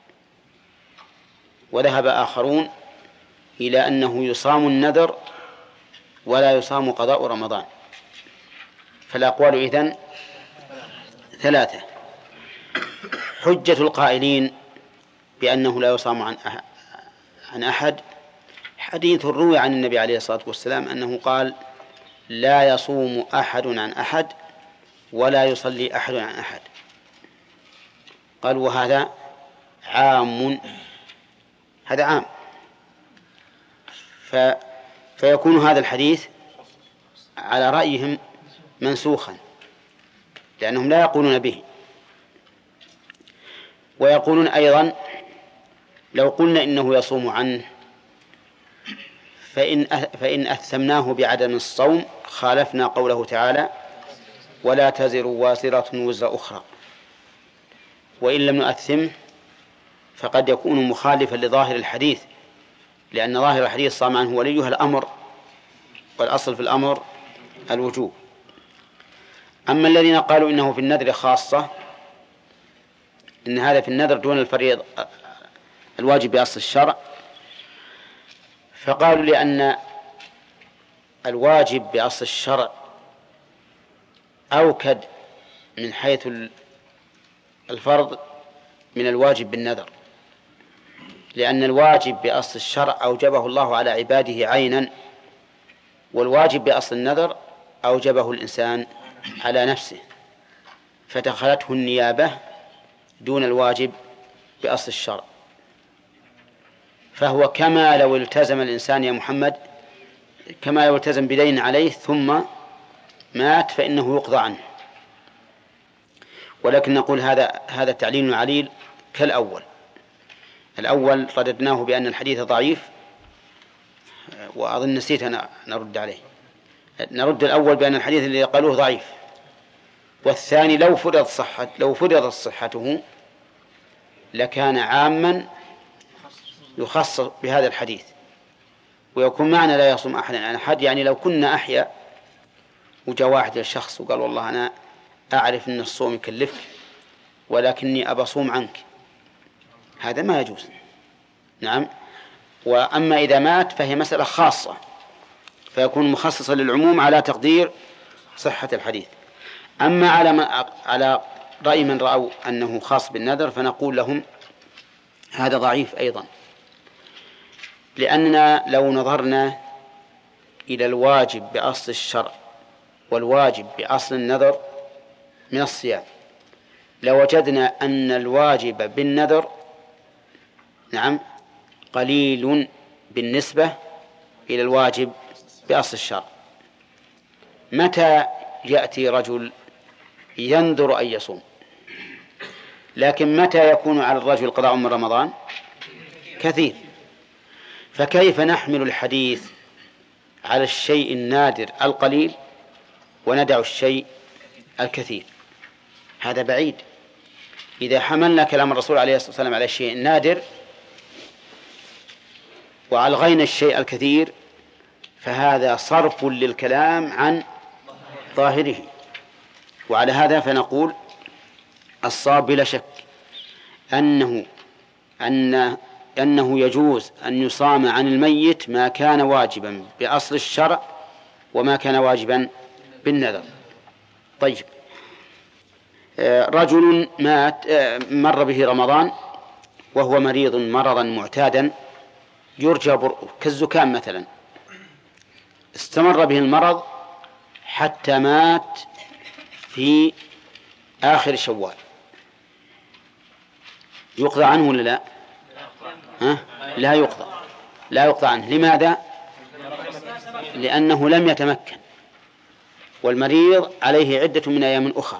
وذهب آخرون إلى أنه يصام النذر ولا يصام قضاء رمضان. فالأقوال إذن 3. حجة القائلين بأنه لا يصام عن أحد حديث روي عن النبي عليه الصلاة والسلام أنه قال لا يصوم أحد عن أحد ولا يصلي أحد عن أحد. قال وهذا عام، هذا عام، فيكون هذا الحديث على رأيهم منسوخا لأنهم لا يقولون به. ويقولون أيضا لو قلنا إنه يصوم عنه فإن أثمناه بعدم الصوم خالفنا قوله تعالى ولا تزر وازرة وزر أخرى، وإن لم نؤثمه فقد يكون مخالفا لظاهر الحديث، لأن ظاهر الحديث صام عنه وليه الأمر، والأصل في الأمر الوجوب. أما الذين قالوا إنه في النذر خاصة، إن هذا في النذر دون الفريض الواجب بأصل الشرع، فقالوا لأن الواجب بأصل الشرع أوكد من حيث الفرض من الواجب بالنذر، لأن الواجب بأصل الشرع أوجبه الله على عباده عينا، والواجب بأصل النذر أوجبه الإنسان على نفسه، فدخلته النيابة دون الواجب بأصل الشرع. فهو كما لو التزم الإنسان يا محمد، كما لو التزم بدين عليه ثم مات فإنه يقضى عنه. ولكن نقول هذا تعليل عليل كالأول. الأول رددناه بأن الحديث ضعيف، وأظن نسيت أنا نرد عليه. نرد الأول بأن الحديث اللي قالوه ضعيف، والثاني لو فرضت صحته لكان عاما يخصص بهذا الحديث، ويكون معنى لا يصوم أحد عن أحد. يعني لو كنا أحيا وجاء واحد للشخص وقال والله أنا أعرف أن الصوم يكلفك ولكني أبى أصوم عنك، هذا ما يجوز. نعم. وأما إذا مات فهي مسألة خاصة، فيكون مخصصا للعموم على تقدير صحة الحديث. أما على رأي من رأوا أنه خاص بالنذر فنقول لهم هذا ضعيف أيضا، لأننا لو نظرنا إلى الواجب بأصل الشرع والواجب بأصل النذر من الصيام لوجدنا أن الواجب بالنذر نعم قليل بالنسبة إلى الواجب بأصل الشرع. متى يأتي رجل ينذر أن يصوم، لكن متى يكون على الرجل قضاء من رمضان؟ كثير. فكيف نحمل الحديث على الشيء النادر القليل وندع الشيء الكثير؟ هذا بعيد. إذا حملنا كلام الرسول عليه الصلاة والسلام على الشيء النادر وألغينا الشيء الكثير فهذا صرف للكلام عن ظاهره. وعلى هذا فنقول الصواب بلا شك أنه يجوز أن يصام عن الميت ما كان واجبا بأصل الشرع وما كان واجبا بالنذر. طيب، رجل مات مر به رمضان وهو مريض مرضا معتادا يرجى برؤه كالزكام مثلا، استمر به المرض حتى مات في آخر شوال، يقضى عنه ولا لا؟ لا يقضى عنه. لماذا؟ لأنه لم يتمكن، والمريض عليه عدة من أيام أخرى.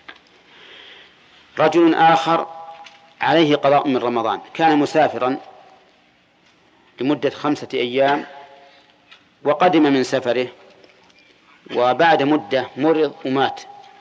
رجل آخر عليه قضاء من رمضان، كان مسافرا لمدة 5 أيام وقدم من سفره وبعد مدة مرض ومات،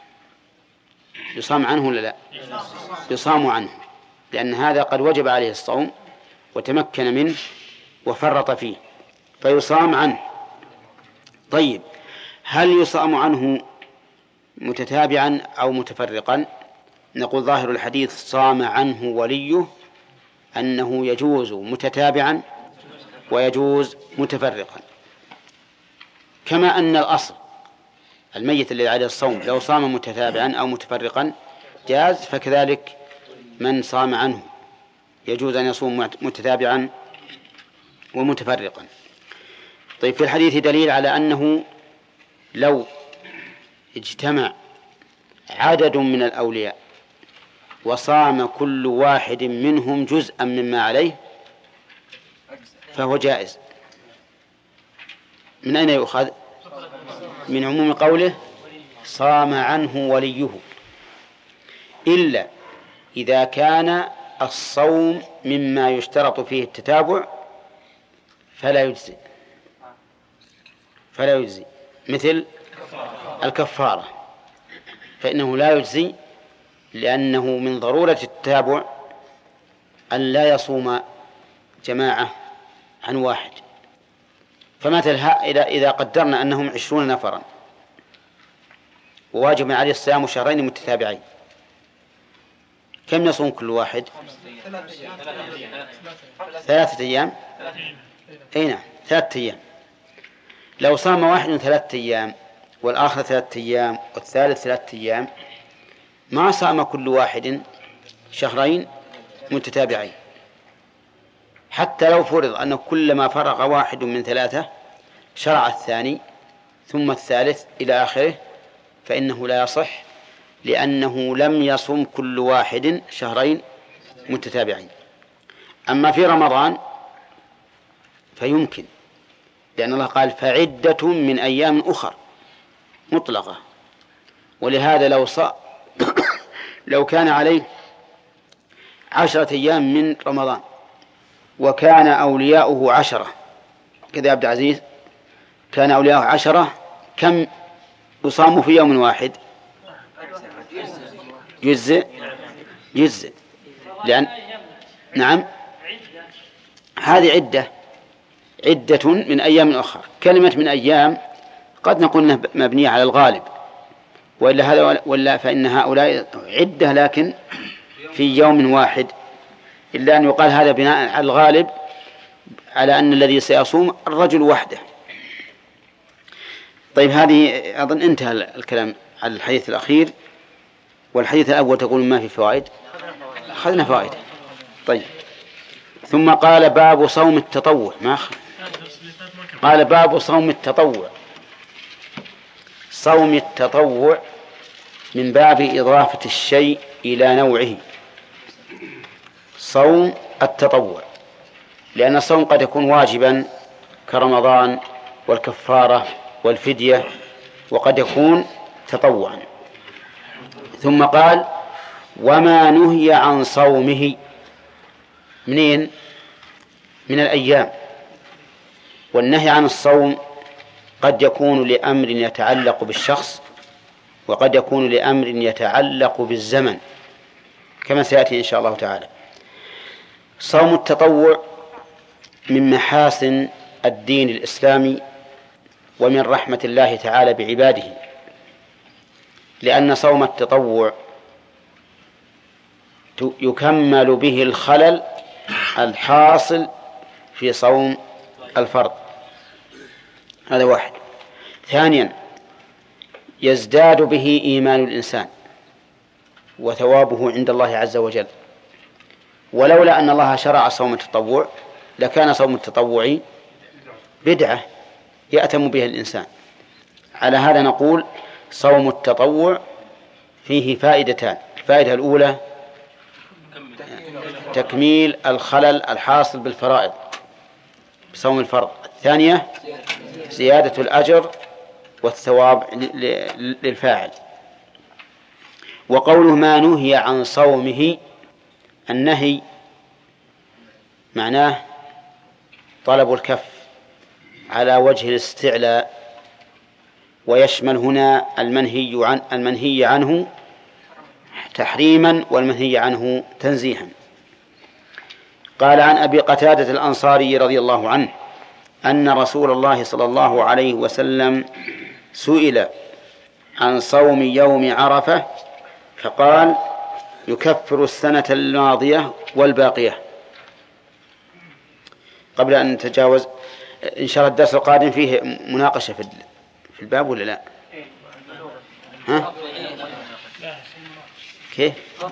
يصام عنه ولا لا؟ يصام عنه، لأن هذا قد وجب عليه الصوم وتمكن منه وفرط فيه فيصام عنه. طيب، هل يصام عنه متتابعا أو متفرقا؟ نقول ظاهر الحديث صام عنه وليه أنه يجوز متتابعا ويجوز متفرقا، كما أن الأصل الميت الذي عليه الصوم لو صام متتابعا أو متفرقا جاز، فكذلك من صام عنه يجوز أن يصوم متتابعا ومتفرقا. طيب، في الحديث دليل على أنه لو اجتمع عدد من الأولياء وصام كل واحد منهم جزءا مما عليه فهو جائز. من أين يؤخذ؟ من عموم قوله صام عنه وليه، إلا إذا كان الصوم مما يشترط فيه التتابع فلا يجزي مثل الكفارة، فإنه لا يجزي لأنه من ضرورة التتابع أن لا يصوم جماعة عن واحد. فمثلا إذا قدرنا أنهم 20 نفرا وواجب عليه الصيام شهرين متتابعين، كم يصوم كل واحد؟ 3 أيام. أي نعم 3 أيام. لو صام واحد 3 أيام والآخر 3 أيام والثالث 3 أيام ما صام كل واحد شهرين متتابعين، حتى لو فرض أنه كلما فرغ واحد من 3 شرع الثاني ثم الثالث إلى آخره، فإنه لا يصح لأنه لم يصم كل واحد شهرين متتابعين. أما في رمضان فيمكن، لأن الله قال فعدة من أيام أخر مطلقة. ولهذا لو كان عليه 10 أيام من رمضان وكان أولياؤه 10 كذا يا عبد العزيز، كان أولياؤه 10 كم يصام في يوم واحد؟ يجزئ لأن نعم هذه عدة من أيام أخرى. كلمة من أيام قد نقول إنها مبنية على الغالب، ولا فإن هؤلاء عدة لكن في يوم واحد، إلا أن يقال هذا بناء على الغالب على أن الذي سيصوم الرجل وحده. طيب هذه أظن انتهى الكلام على الحديث الأخير. والحديث الأول تقول ما في فوائد، أخذنا فوائد. طيب ثم قال باب صوم التطوع. قال باب صوم التطوع. صوم التطوع من باب إضافة الشيء إلى نوعه. صوم التطوع، لأن الصوم قد يكون واجبا كرمضان والكفارة والفدية، وقد يكون تطوعا. ثم قال وما نهي عن صومه. منين؟ من الأيام. والنهي عن الصوم قد يكون لأمر يتعلق بالشخص، وقد يكون لأمر يتعلق بالزمن، كما سيأتي إن شاء الله تعالى. صوم التطوع من محاسن الدين الإسلامي ومن رحمة الله تعالى بعباده، لأن صوم التطوع يكمل به الخلل الحاصل في صوم الفرض. هذا واحد. ثانيا يزداد به إيمان الإنسان وثوابه عند الله عز وجل. ولولا أن الله شرع صوم التطوع لكان صوم التطوع بدعة يأتم بها الإنسان. على هذا نقول صوم التطوع فيه فائدتان. الفائدة الأولى تكميل الخلل الحاصل بالفرائض بصوم الفرض. الثانية زيادة الأجر والثواب للفاعل. وقوله ما نهي عن صومه، النهي معناه طلب الكف على وجه الاستعلاء، ويشمل هنا المنهي عنه تحريما والمنهي عنه تنزيها. قال عن أبي قتادة الأنصاري رضي الله عنه أن رسول الله صلى الله عليه وسلم سئل عن صوم يوم عرفة فقال يكفر السنة الماضية والباقية. قبل أن نتجاوز، إن شاء الله الدرس القادم فيه مناقشة في الباب ولا لا؟ ها؟ كيف؟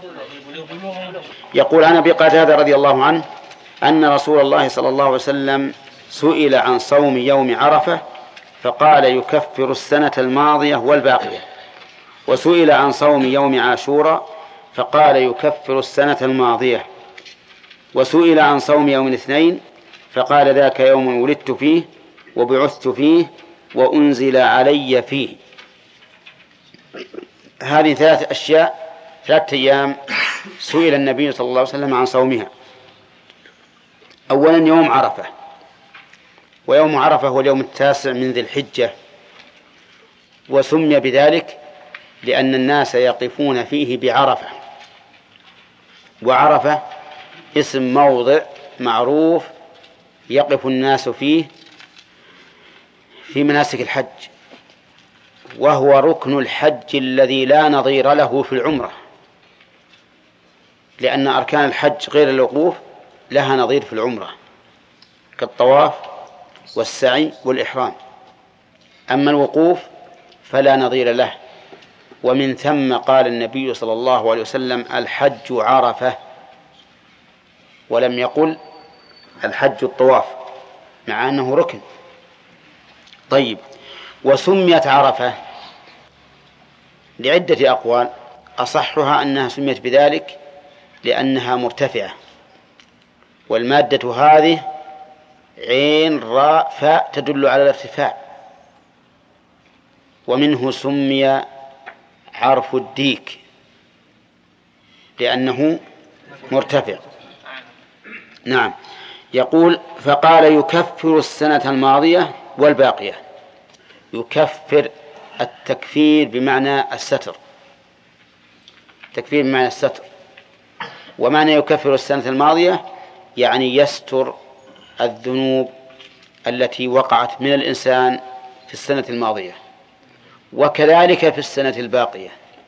يقول عن أبي قتادة رضي الله عنه أن رسول الله صلى الله عليه وسلم سئل عن صوم يوم عرفة فقال يكفر السنة الماضية والباقية. وسئل عن صوم يوم عاشوراء فقال يكفر السنة الماضية. وسئل عن صوم يوم الاثنين فقال ذاك يوم ولدت فيه وبعثت فيه وأنزل علي فيه. هذه 3 أشياء، 3 أيام سئل النبي صلى الله عليه وسلم عن صومها. أولا يوم عرفة، ويوم عرفة هو اليوم 9 من ذي الحجة، وسمي بذلك لأن الناس يقفون فيه بعرفة، وعرفة اسم موضع معروف يقف الناس فيه في مناسك الحج، وهو ركن الحج الذي لا نظير له في العمرة، لأن أركان الحج غير الوقوف لها نظير في العمرة كالطواف والسعي والإحرام، أما الوقوف فلا نظير له. ومن ثم قال النبي صلى الله عليه وسلم الحج عرفة، ولم يقل الحج الطواف مع أنه ركن. طيب، وسميت عرفة لعدة أقوال، أصحها أنها سميت بذلك لأنها مرتفعة، والمادة هذه عين راء فاء تدل على الارتفاع، ومنه سمي عرف الديك لأنه مرتفع. نعم. يقول فقال يكفر السنة الماضية والباقية. يكفر، التكفير بمعنى الستر، تكفير بمعنى الستر، ومعنى يكفر السنة الماضية يعني يستر الذنوب التي وقعت من الإنسان في السنة الماضية، وكذلك في السنة الباقية.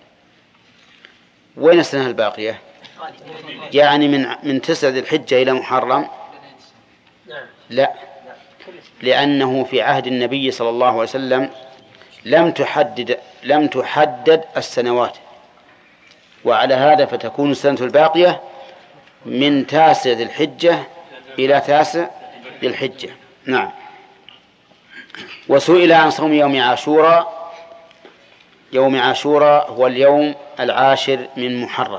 وين السنة الباقية؟ يعني من 9 ذي الحجة إلى محرم؟ لا، لأنه في عهد النبي صلى الله عليه وسلم لم تحدد السنوات، وعلى هذا فتكون السنة الباقية من 9 ذي الحجة إلى 9 ذي الحجة. نعم. وسئل عن صوم يوم عاشوراء. يوم عاشوراء هو اليوم 10 من محرم.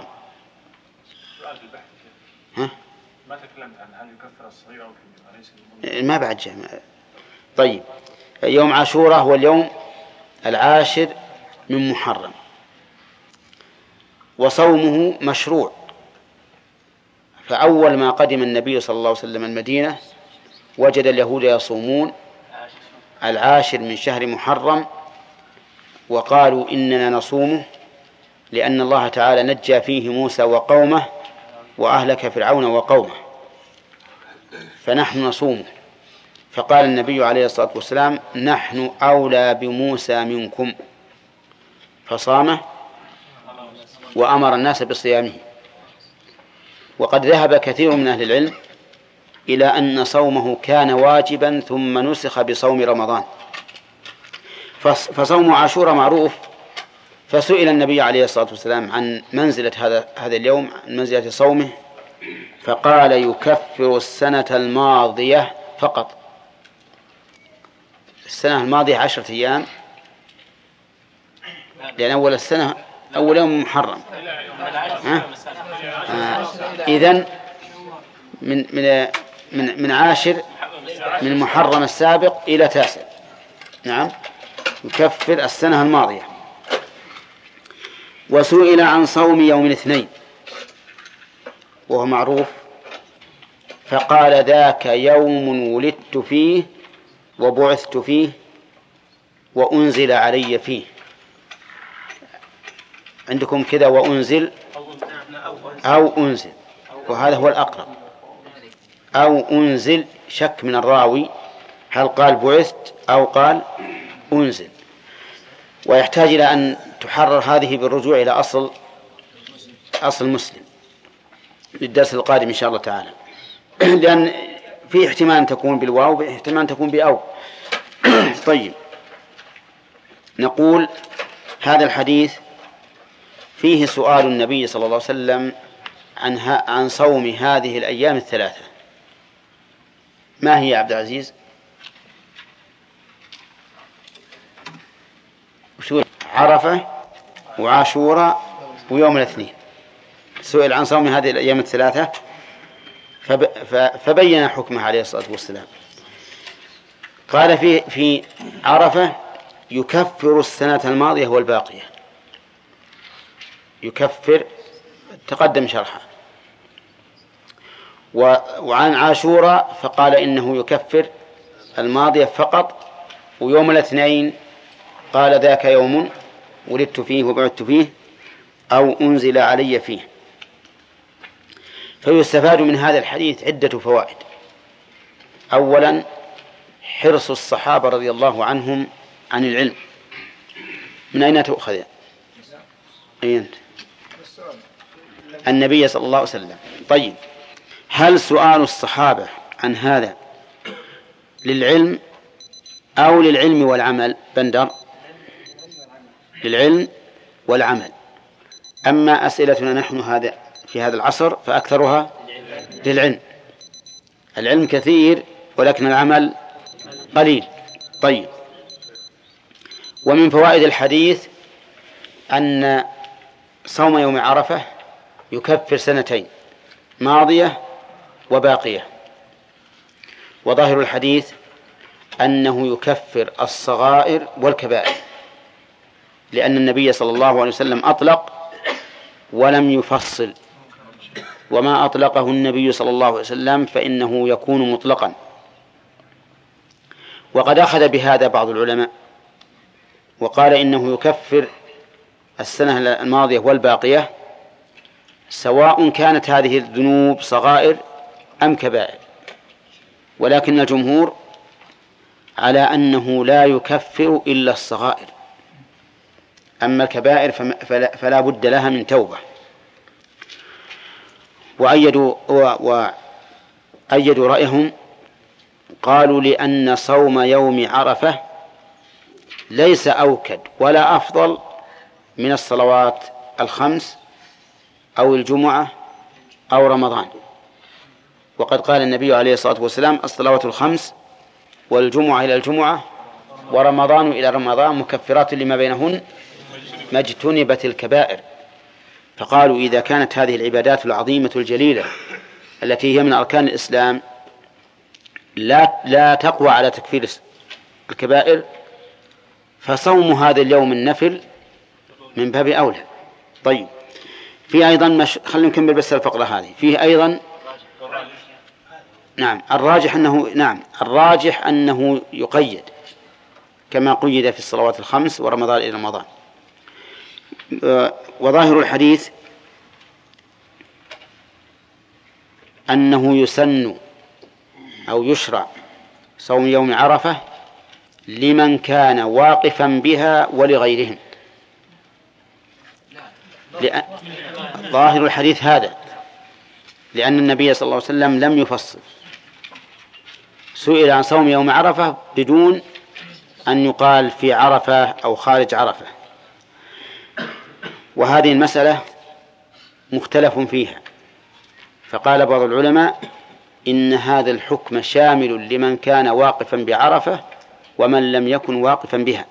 ها؟ ما تكلمت عن هل يكفر الصغير أو الكبير؟ ما بعد جمع. طيب، يوم عاشوراء هو اليوم 10 من محرم، وصومه مشروع. فأول ما قدم النبي صلى الله عليه وسلم المدينة وجد اليهود يصومون 10 من شهر محرم، وقالوا إننا نصومه لأن الله تعالى نجى فيه موسى وقومه وأهلك فرعون وقومه، فنحن نصومه. فقال النبي عليه الصلاة والسلام نحن أولى بموسى منكم، فصامه وأمر الناس بصيامه. وقد ذهب كثير من أهل العلم إلى أن صومه كان واجبا ثم نسخ بصوم رمضان، فصوم عاشوراء معروف. فسئل النبي عليه الصلاة والسلام عن منزلة هذا اليوم، عن منزلة صومه، فقال يكفر السنة الماضية فقط. السنة الماضية 10 أيام، لأن أول السنة أول يوم محرم. إذن من 10 من محرم السابق إلى 9. نعم، يكفر السنة الماضية. وسئل عن صوم يوم الاثنين وهو معروف، فقال ذاك يوم ولدت فيه وبعثت فيه وأنزل علي فيه. عندكم كذا وأنزل أو أنزل، وهذا هو الأقرب. أو أنزل شك من الراوي هل قال بعثت أو قال أنزل، ويحتاج إلى أن تحرر هذه بالرجوع إلى أصل مسلم للدرس القادم إن شاء الله تعالى، لأن في احتمال أن تكون بالواو واحتمال أن تكون بأو. طيب، نقول هذا الحديث فيه سؤال النبي صلى الله عليه وسلم عن صوم هذه الأيام 3. ما هي يا عبد العزيز؟ عرفة وعاشوراء ويوم الاثنين. سئل عن صوم هذه الأيام 3 فبين حكمه عليه الصلاة والسلام. قال في عرفة يكفر السنة الماضية والباقية. يكفر تقدم شرحه. وعن عاشوراء فقال إنه يكفر الماضية فقط، ويوم الاثنين قال ذاك يوم ولدت فيه وبعثت فيه أو أنزل علي فيه. فيستفاد من هذا الحديث عدة فوائد. أولا حرص الصحابة رضي الله عنهم عن العلم. من أين تؤخذ؟ أين؟ النبي صلى الله عليه وسلم. طيب، هل سؤال الصحابة عن هذا للعلم أو للعلم والعمل؟ بندر للعلم والعمل. أما أسئلتنا نحن هذا في هذا العصر فأكثرها للعلم. العلم كثير ولكن العمل قليل. طيب، ومن فوائد الحديث أن صوم يوم عرفة يكفر سنتين ماضية وباقية. وظاهر الحديث أنه يكفر الصغائر والكبائر، لأن النبي صلى الله عليه وسلم أطلق ولم يفصل، وما أطلقه النبي صلى الله عليه وسلم فإنه يكون مطلقا. وقد أخذ بهذا بعض العلماء وقال إنه يكفر السنة الماضية والباقية سواء كانت هذه الذنوب صغائر أم كبائر، ولكن الجمهور على أنه لا يكفر إلا الصغائر، أما الكبائر فلا بد لها من توبة. وأيدوا رأيهم، قالوا لأن صوم يوم عرفة ليس أوكد ولا أفضل من الصلوات الخمس أو الجمعة أو رمضان. وقد قال النبي عليه الصلاة والسلام: الصلوات الخمس والجمعة إلى الجمعة ورمضان إلى رمضان مكفرات لما بينهن ما اجتنبت الكبائر. فقالوا إذا كانت هذه العبادات العظيمة الجليلة التي هي من أركان الإسلام لا تقوى على تكفير الكبائر، فصوم هذا اليوم النفل من باب أولى. طيب، في أيضا خلينا نكمل بس الفقرة هذه. فيه أيضا الراجح أنه يقيد كما قيد في الصلوات الخمس ورمضان إلى رمضان. وظاهر الحديث أنه يسن أو يشرع صوم يوم عرفة لمن كان واقفا بها ولغيرهم. ظاهر الحديث هذا، لأن النبي صلى الله عليه وسلم لم يفصل، سئل عن صوم يوم عرفة بدون أن يقال في عرفة أو خارج عرفة. وهذه المسألة مختلف فيها، فقال بعض العلماء إن هذا الحكم شامل لمن كان واقفا بعرفة ومن لم يكن واقفا بها،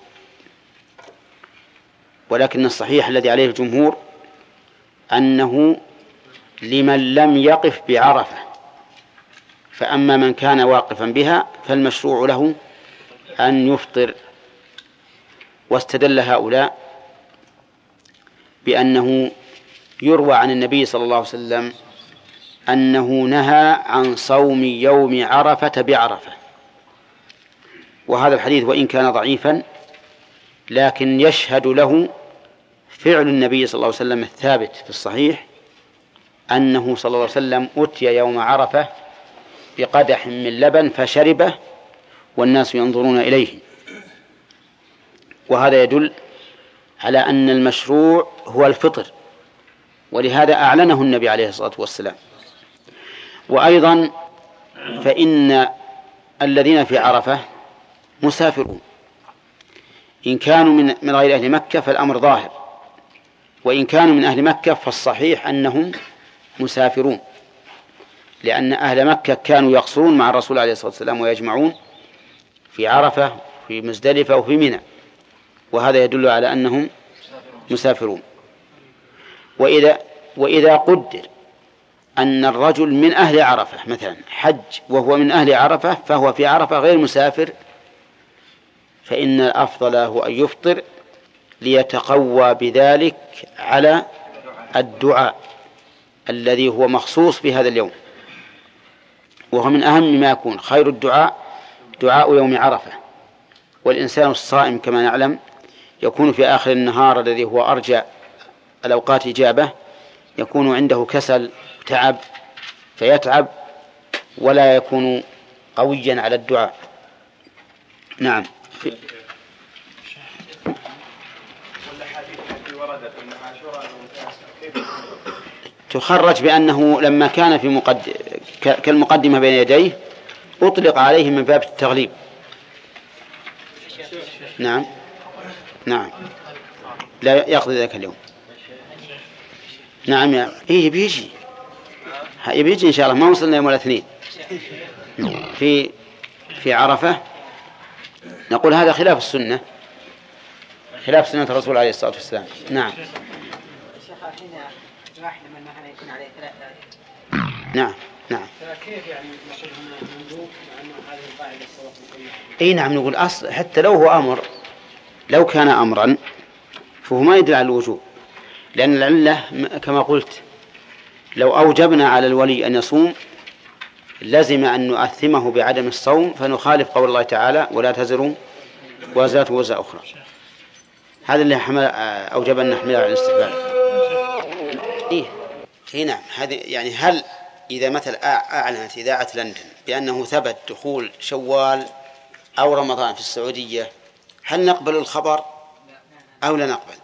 ولكن الصحيح الذي عليه الجمهور أنه لمن لم يقف بعرفة، فأما من كان واقفا بها فالمشروع له أن يفطر. واستدل هؤلاء بأنه يروى عن النبي صلى الله عليه وسلم أنه نهى عن صوم يوم عرفة بعرفة. وهذا الحديث وإن كان ضعيفا لكن يشهد له فعل النبي صلى الله عليه وسلم الثابت في الصحيح، أنه صلى الله عليه وسلم أتي يوم عرفة بقدح من لبن فشربه والناس ينظرون إليه. وهذا يدل على أن المشروع هو الفطر، ولهذا أعلنه النبي عليه الصلاة والسلام. وأيضا فإن الذين في عرفة مسافرون، إن كانوا من غير أهل مكة فالأمر ظاهر، وإن كانوا من أهل مكة فالصحيح أنهم مسافرون، لأن أهل مكة كانوا يقصرون مع الرسول عليه الصلاة والسلام ويجمعون في عرفة في مزدلفة وفي منى، وهذا يدل على أنهم مسافرون. وإذا قدر أن الرجل من أهل عرفة مثلا حج وهو من أهل عرفة فهو في عرفة غير مسافر، فإن الأفضل هو أن يفطر ليتقوى بذلك على الدعاء الذي هو مخصوص بهذا اليوم، وهو من أهم ما يكون. خير الدعاء دعاء يوم عرفة، والإنسان الصائم كما نعلم يكون في آخر النهار الذي هو أرجى الأوقات إجابة، يكون عنده كسل تعب فيتعب ولا يكون قويا على الدعاء. نعم. تخرج بأنه لما كان في كالمقدمة بين يديه أطلق عليه من باب التغليب. نعم نعم لا يقضي ذاك اليوم. نعم بيجي إن شاء الله، ما وصلنا يوم الاثنين في عرفة. نقول هذا خلاف السنة، خلاف سنة الرسول عليه الصلاة والسلام. نعم. نعم نعم. كيف يعني مندوب مع أن هذه القاعدة الصلاة أي نعم، نقول أصل حتى لو هو أمر، لو كان أمرا فهو ما يدل على الوجوب، لأن العلة كما قلت لو أوجبنا على الولي أن يصوم لازم أن نؤثمه بعدم الصوم، فنخالف قول الله تعالى ولا تزر وازرة وزر أخرى. هذا اللي أوجب أن نحمله على الاستقبال. إيه نعم. هذه يعني هل إذا مثل أعلنت إذاعة لندن بأنه ثبت دخول شوال أو رمضان في السعودية، هل نقبل الخبر أو لا نقبل؟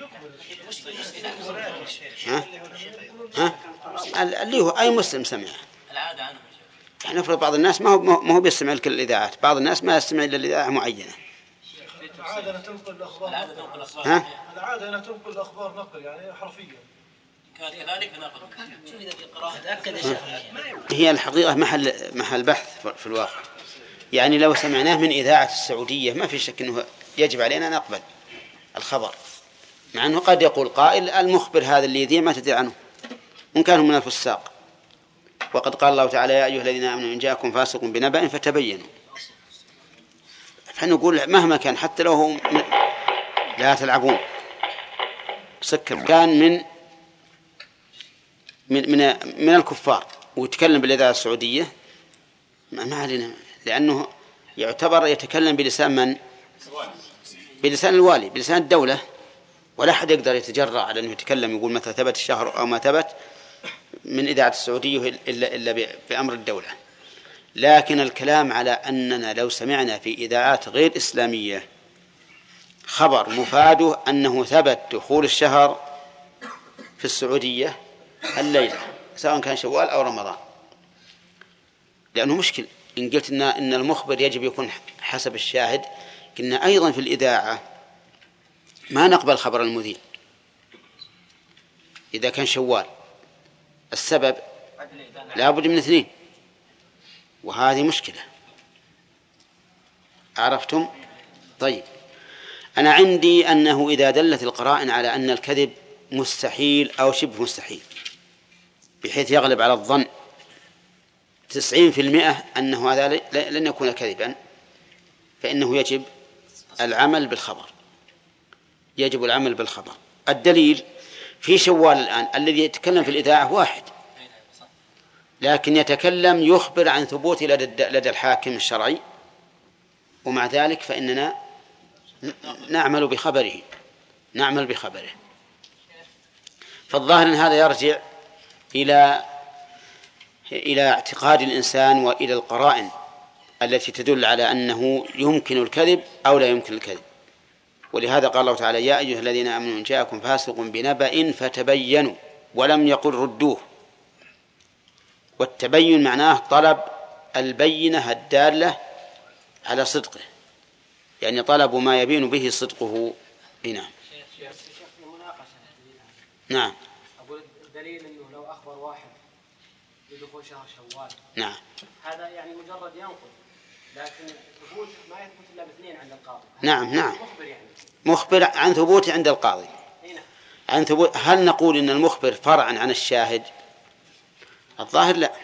ها؟ اللي هو أي مسلم سمعه. يعني نفرض بعض الناس ما هو بيستمع لكل الإذاعات، بعض الناس ما يستمع إلا الإذاعة معينة. العادة أن تنقل الأخبار. العادة أن تنقل الأخبار نقل يعني حرفيا. كذلك هي الحقيقة محل بحث في الواقع. يعني لو سمعناه من إذاعة السعودية ما في شك أنه يجب علينا أن نقبل الخبر، مع أنه قد يقول قائل المخبر هذا اللي يذيع ما تدري عنه، إن كانوا من الفساق. وقد قال الله تعالى يا أيها الذين آمنوا إن جاءكم فاسق بنبأ فتبينوا. فنقول مهما كان حتى لو هم لا تلعبون سكر كان من الكفار ويتكلم بالإذاعة السعودية ما علينا، لأنه يعتبر يتكلم بلسان من؟ بلسان الوالي، بلسان الدولة، ولا أحد يقدر يتجرأ على أنه يتكلم يقول متى ثبت الشهر أو ما ثبت من إذاعة السعودية إلا بأمر الدولة. لكن الكلام على أننا لو سمعنا في إذاعات غير إسلامية خبر مفاده أنه ثبت دخول الشهر في السعودية الليلة سواء كان شوال أو رمضان، لأنه مشكل. إن قلت إن المخبر يجب يكون حسب الشاهد، قلنا أيضا في الإذاعة ما نقبل خبر المذيع إذا كان شوال. السبب لا بد من اثنين، وهذه مشكلة. عرفتم؟ طيب، أنا عندي أنه إذا دلت القرائن على أن الكذب مستحيل أو شبه مستحيل بحيث يغلب على الظن 90% أنه هذا لن يكون كذبا، فإنه يجب العمل بالخبر. يجب العمل بالخبر. الدليل في شوال الآن الذي يتكلم في الإذاعة واحد، لكن يتكلم يخبر عن ثبوت لدى الحاكم الشرعي، ومع ذلك فإننا نعمل بخبره. فالظاهر أن هذا يرجع إلى اعتقاد الإنسان وإلى القرائن التي تدل على أنه يمكن الكذب أو لا يمكن الكذب. ولهذا قال الله تعالى يا أيها الذين آمنوا إن جاءكم فاسق بنبأ فتبينوا، ولم يقل ردوه. والتبين معناه طلب البينة الدالة على صدقه، يعني طلب ما يبين به صدقه. نعم. نعم. أقول الدليل أنه لو أخبر واحد بدخول شهر شوال، نعم، هذا يعني مجرد ينقل، لكن ثبوت ما يثبت إلا باثنين عند القاضي. نعم. مخبر عن ثبوت عند القاضي. عن ثبوت. هل نقول إن المخبر فرع عن الشاهد؟ الظاهر لا.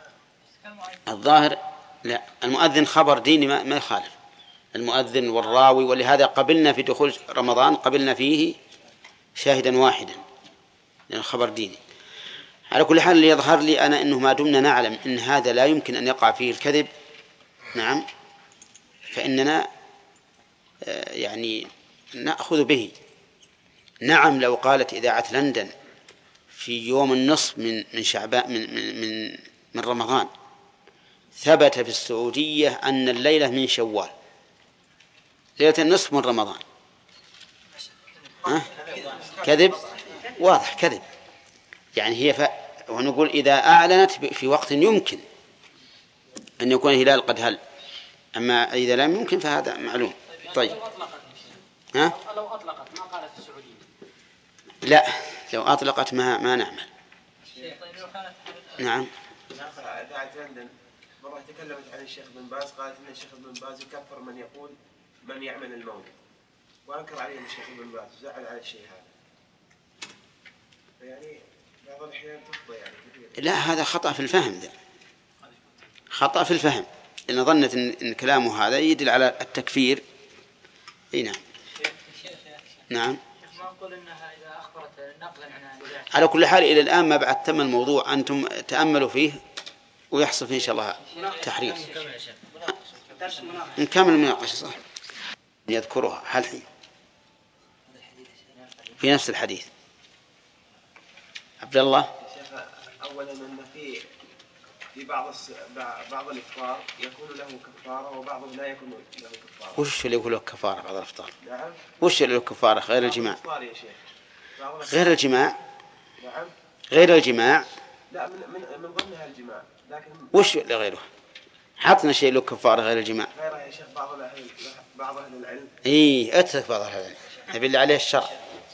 المؤذن خبر ديني ما يخالف المؤذن والراوي، ولهذا قبلنا في دخول رمضان قبلنا فيه شاهدا واحدا لأن خبر ديني. على كل حال اللي يظهر لي أنا أنه ما دمنا نعلم أن هذا لا يمكن أن يقع فيه الكذب، نعم، فإننا يعني نأخذ به. نعم، لو قالت إذاعة لندن في يوم النصف من شعبان من رمضان ثبت في السعودية أن الليلة من شوال، ليلة النصف من رمضان، كذب واضح، كذب يعني هي ونقول إذا أعلنت في وقت يمكن أن يكون الهلال قد هل، أما إذا لم يمكن فهذا معلوم. طيب ها؟ لو أطلقت ما قالت السعودية. لا، لو أطلقت ما نعمل. نعم. إذاعة لندن مرة تكلمت عن الشيخ بن باز، قالت إن الشيخ بن باز يكفر من يقول من يعمل المولد، وأنكر عليهم الشيخ بن باز، زعل على الشيء هذا. يعني بعض الأحيان تخطئ يعني كثير. لا، هذا خطأ في الفهم، ذا خطأ في الفهم، إن ظنت إن كلامه هذا يدل على التكفير. إيه نعم. نعم. ما أقول إنها إذا أخبرت نقلا عن على كل حال إلى الآن ما بعد تم الموضوع، أنتم تأملوا فيه ويحصل فيه إن شاء الله تحرير. نكمل المناقشة صح يذكرها هل في نفس الحديث. عبد الله. أولا أن في بعض الإفطار يكون له كفارة وبعضه لا يكون له كفارة. وش اللي يقول له كفارة بعض الإفطار؟ نعم. وش اللي له كفارة غير الجماع؟ يا شيخ. غير الجماع. نعم. غير الجماع. لا من ضمنها الجماع، لكن وش اللي غيره؟ حطنا شيء له كفارة غير الجماع. غيره يا شيخ بعض أهل العلم. إيه اترك بعض أهل العلم، نبي اللي عليه الشرع.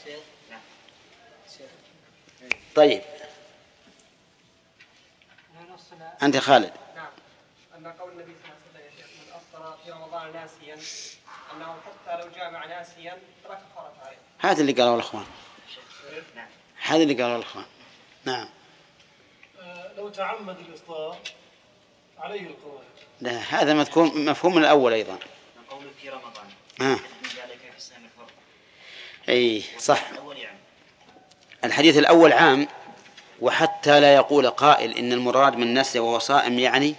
طيب أنت خالد. نعم. أما قول النبي صلى الله عليه وسلم يا شيخ من أفطر في رمضان ناسيا أنه حتى لو جامع ناسيا فلا كفارة عليه. هذا اللي قالوا الأخوان. هذا اللي قالوا الأخوان. نعم. لو تعمد الإفطار عليه القضاء. لا، هذا مفهوم من الأول أيضا. قولك في رمضان. أي صح. الحديث الأول عام، وحتى لا يقول قائل إن المراد من نسي وهو صائم يعني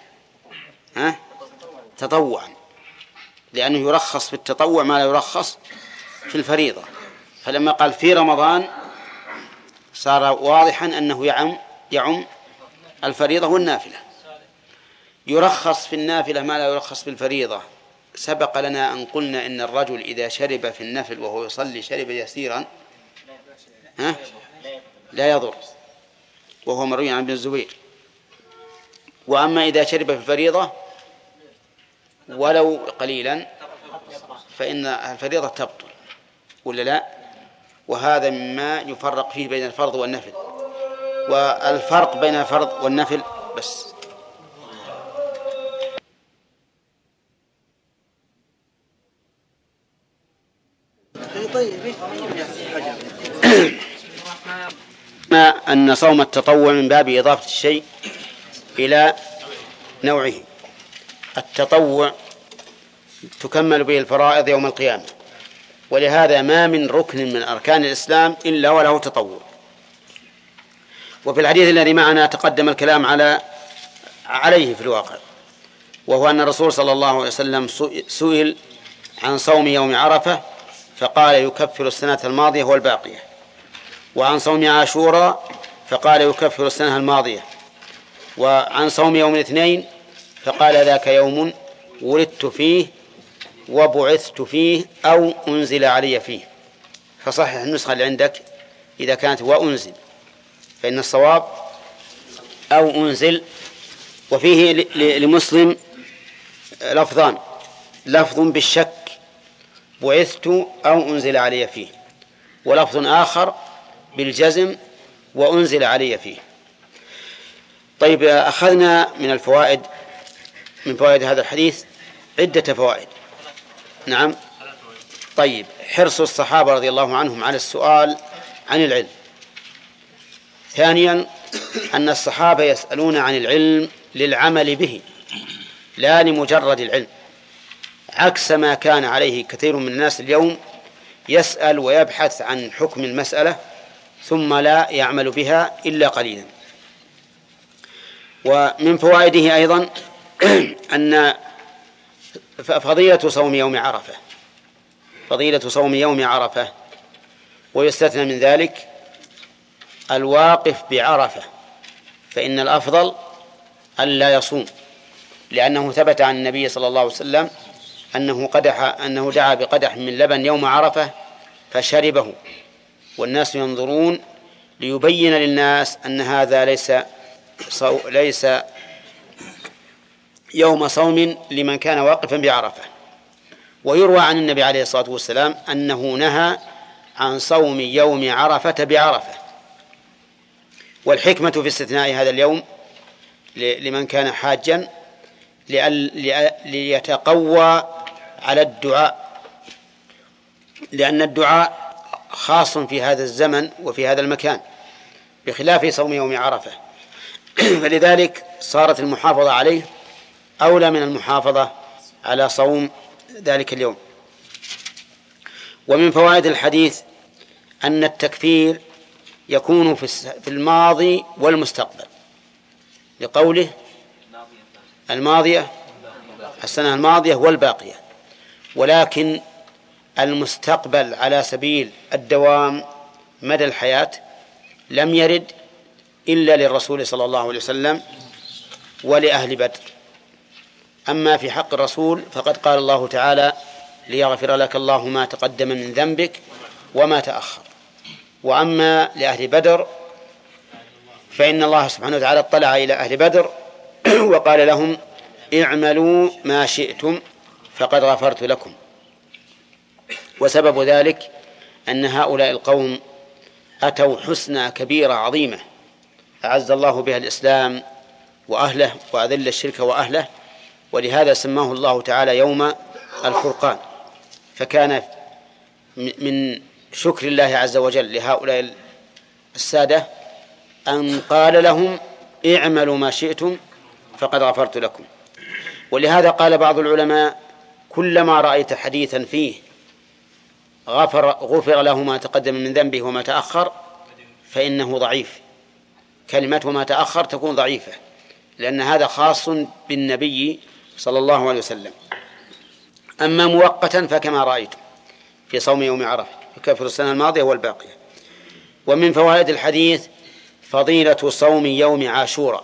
تطوعا، لأنه يرخص في التطوع ما لا يرخص في الفريضة. فلما قال في رمضان صار واضحا أنه يعم الفريضة والنافلة. يرخص في النافلة ما لا يرخص في الفريضة. سبق لنا أن قلنا إن الرجل إذا شرب في النفل وهو يصلي شرب يسيرا لا يضر، وهو مروي عن ابن الزبير. وأما إذا شرب في الفريضة ولو قليلا فإن الفريضة تبطل، ولا لا؟ وهذا مما يفرق فيه بين الفرض والنفل، والفرق بين الفرض والنفل بس. ما أن صوم التطوع من باب إضافة الشيء إلى نوعه. التطوع تكمل به الفرائض يوم القيامة، ولهذا ما من ركن من أركان الإسلام إلا وله تطوع. وفي الحديث الذي معنا تقدم الكلام عليه في الواقع، وهو أن الرسول صلى الله عليه وسلم سئل عن صوم يوم عرفة فقال يكفر السنة الماضية والباقية، وعن صوم عاشوراء فقال يكفر السنة الماضية، وعن صوم يوم الاثنين فقال ذاك يوم ولدت فيه وبعثت فيه أو أنزل علي فيه. فصحح النسخة اللي عندك إذا كانت وأنزل، فإن الصواب أو أنزل. وفيه لمسلم لفظان: لفظ بالشك بعثت أو أنزل علي فيه، ولفظ آخر بالجزم وأنزل علي فيه. طيب، أخذنا من الفوائد، من فوائد هذا الحديث عدة فوائد. نعم. طيب، حرص الصحابة رضي الله عنهم على السؤال عن العلم. ثانيا، أن الصحابة يسألون عن العلم للعمل به لا لمجرد العلم، عكس ما كان عليه كثير من الناس اليوم، يسأل ويبحث عن حكم المسألة ثم لا يعمل بها إلا قليلا. ومن فوائده أيضا أن فضيلة صوم يوم عرفة، فضيلة صوم يوم عرفة، ويستثنى من ذلك الواقف بعرفة، فإن الأفضل ألا يصوم، لأنه ثبت عن النبي صلى الله عليه وسلم أنه دعا بقدح من لبن يوم عرفة فشربه، والناس ينظرون ليبين للناس أن هذا ليس يوم صوم لمن كان واقفا بعرفة. ويروى عن النبي عليه الصلاة والسلام أنه نهى عن صوم يوم عرفة بعرفة. والحكمة في استثناء هذا اليوم لمن كان حاجا ليتقوى على الدعاء، لأن الدعاء خاص في هذا الزمن وفي هذا المكان بخلاف صوم يوم عرفة، فلذلك صارت المحافظة عليه أولى من المحافظة على صوم ذلك اليوم. ومن فوائد الحديث أن التكفير يكون في الماضي والمستقبل، لقوله الماضية السنة الماضية والباقية، ولكن المستقبل على سبيل الدوام مدى الحياة لم يرد إلا للرسول صلى الله عليه وسلم ولأهل بدر. أما في حق الرسول فقد قال الله تعالى: ليغفر لك الله ما تقدم من ذنبك وما تأخر. وأما لأهل بدر فإن الله سبحانه وتعالى اطلع إلى أهل بدر وقال لهم: اعملوا ما شئتم فقد غفرت لكم. وسبب ذلك أن هؤلاء القوم أتوا حسنى كبيرة عظيمة أعز الله بها الإسلام وأهله وأذل الشرك وأهله، ولهذا سماه الله تعالى يوم الفرقان. فكان من شكر الله عز وجل لهؤلاء السادة أن قال لهم: اعملوا ما شئتم فقد غفرت لكم. ولهذا قال بعض العلماء: كلما رأيت حديثا فيه غفر له ما تقدم من ذنبه وما تأخر فإنه ضعيف. كلمة وما تأخر تكون ضعيفة، لأن هذا خاص بالنبي صلى الله عليه وسلم. أما مؤقتا فكما رأيت في صوم يوم عرفة يكفر السنة الماضية والباقية. ومن فوائد الحديث فضيلة صوم يوم عاشوراء،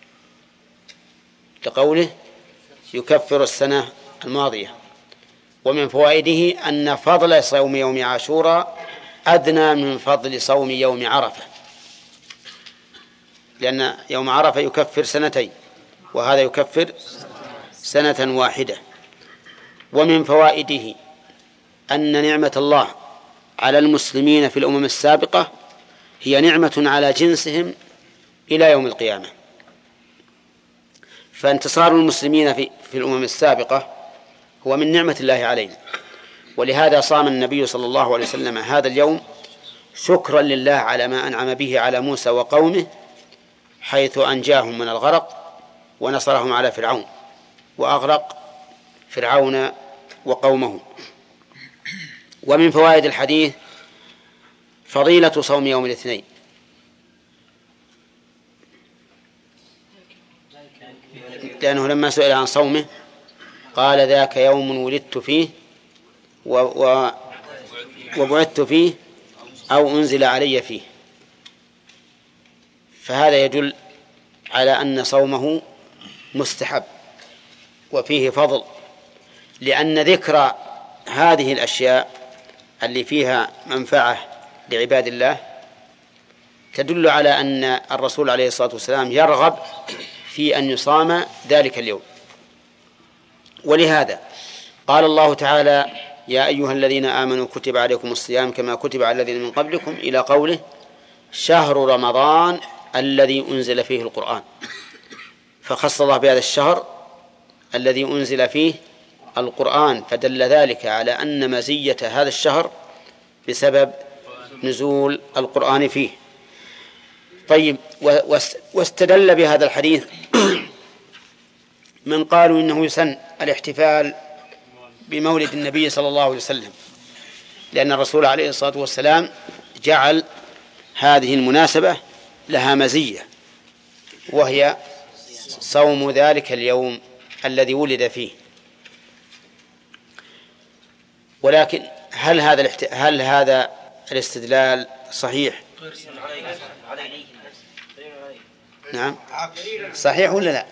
لقوله: يكفر السنة الماضية. ومن فوائده أن فضل صوم يوم عاشوراء أدنى من فضل صوم يوم عرفة، لأن يوم عرفة يكفر سنتين وهذا يكفر سنة واحدة. ومن فوائده أن نعمة الله على المسلمين في الأمم السابقة هي نعمة على جنسهم إلى يوم القيامة، فانتصار المسلمين في الأمم السابقة هو من نعمة الله علينا. ولهذا صام النبي صلى الله عليه وسلم هذا اليوم شكرا لله على ما أنعم به على موسى وقومه، حيث أنجاهم من الغرق ونصرهم على فرعون وأغرق فرعون وقومه. ومن فوائد الحديث فضيلة صوم يوم الاثنين، لأنه لما سئل عن صومه قال: ذاك يوم ولدت فيه وبعثت فيه أو أنزل علي فيه. فهذا يدل على أن صومه مستحب وفيه فضل، لأن ذكر هذه الأشياء اللي فيها منفعة لعباد الله تدل على أن الرسول عليه الصلاة والسلام يرغب في أن يصام ذلك اليوم. ولهذا قال الله تعالى: يا أيها الذين آمنوا كتب عليكم الصيام كما كتب على الذين من قبلكم، إلى قوله: شهر رمضان الذي أنزل فيه القرآن. فخص الله بهذا الشهر الذي أنزل فيه القرآن، فدل ذلك على أن مزية هذا الشهر بسبب نزول القرآن فيه. طيب، واستدل بهذا الحديث من قالوا إنه يسن الاحتفال بمولد النبي صلى الله عليه وسلم، لأن الرسول عليه الصلاة والسلام جعل هذه المناسبة لها مزية، وهي صوم ذلك اليوم الذي ولد فيه. ولكن هل هذا الاستدلال صحيح؟ نعم صحيح ولا لا؟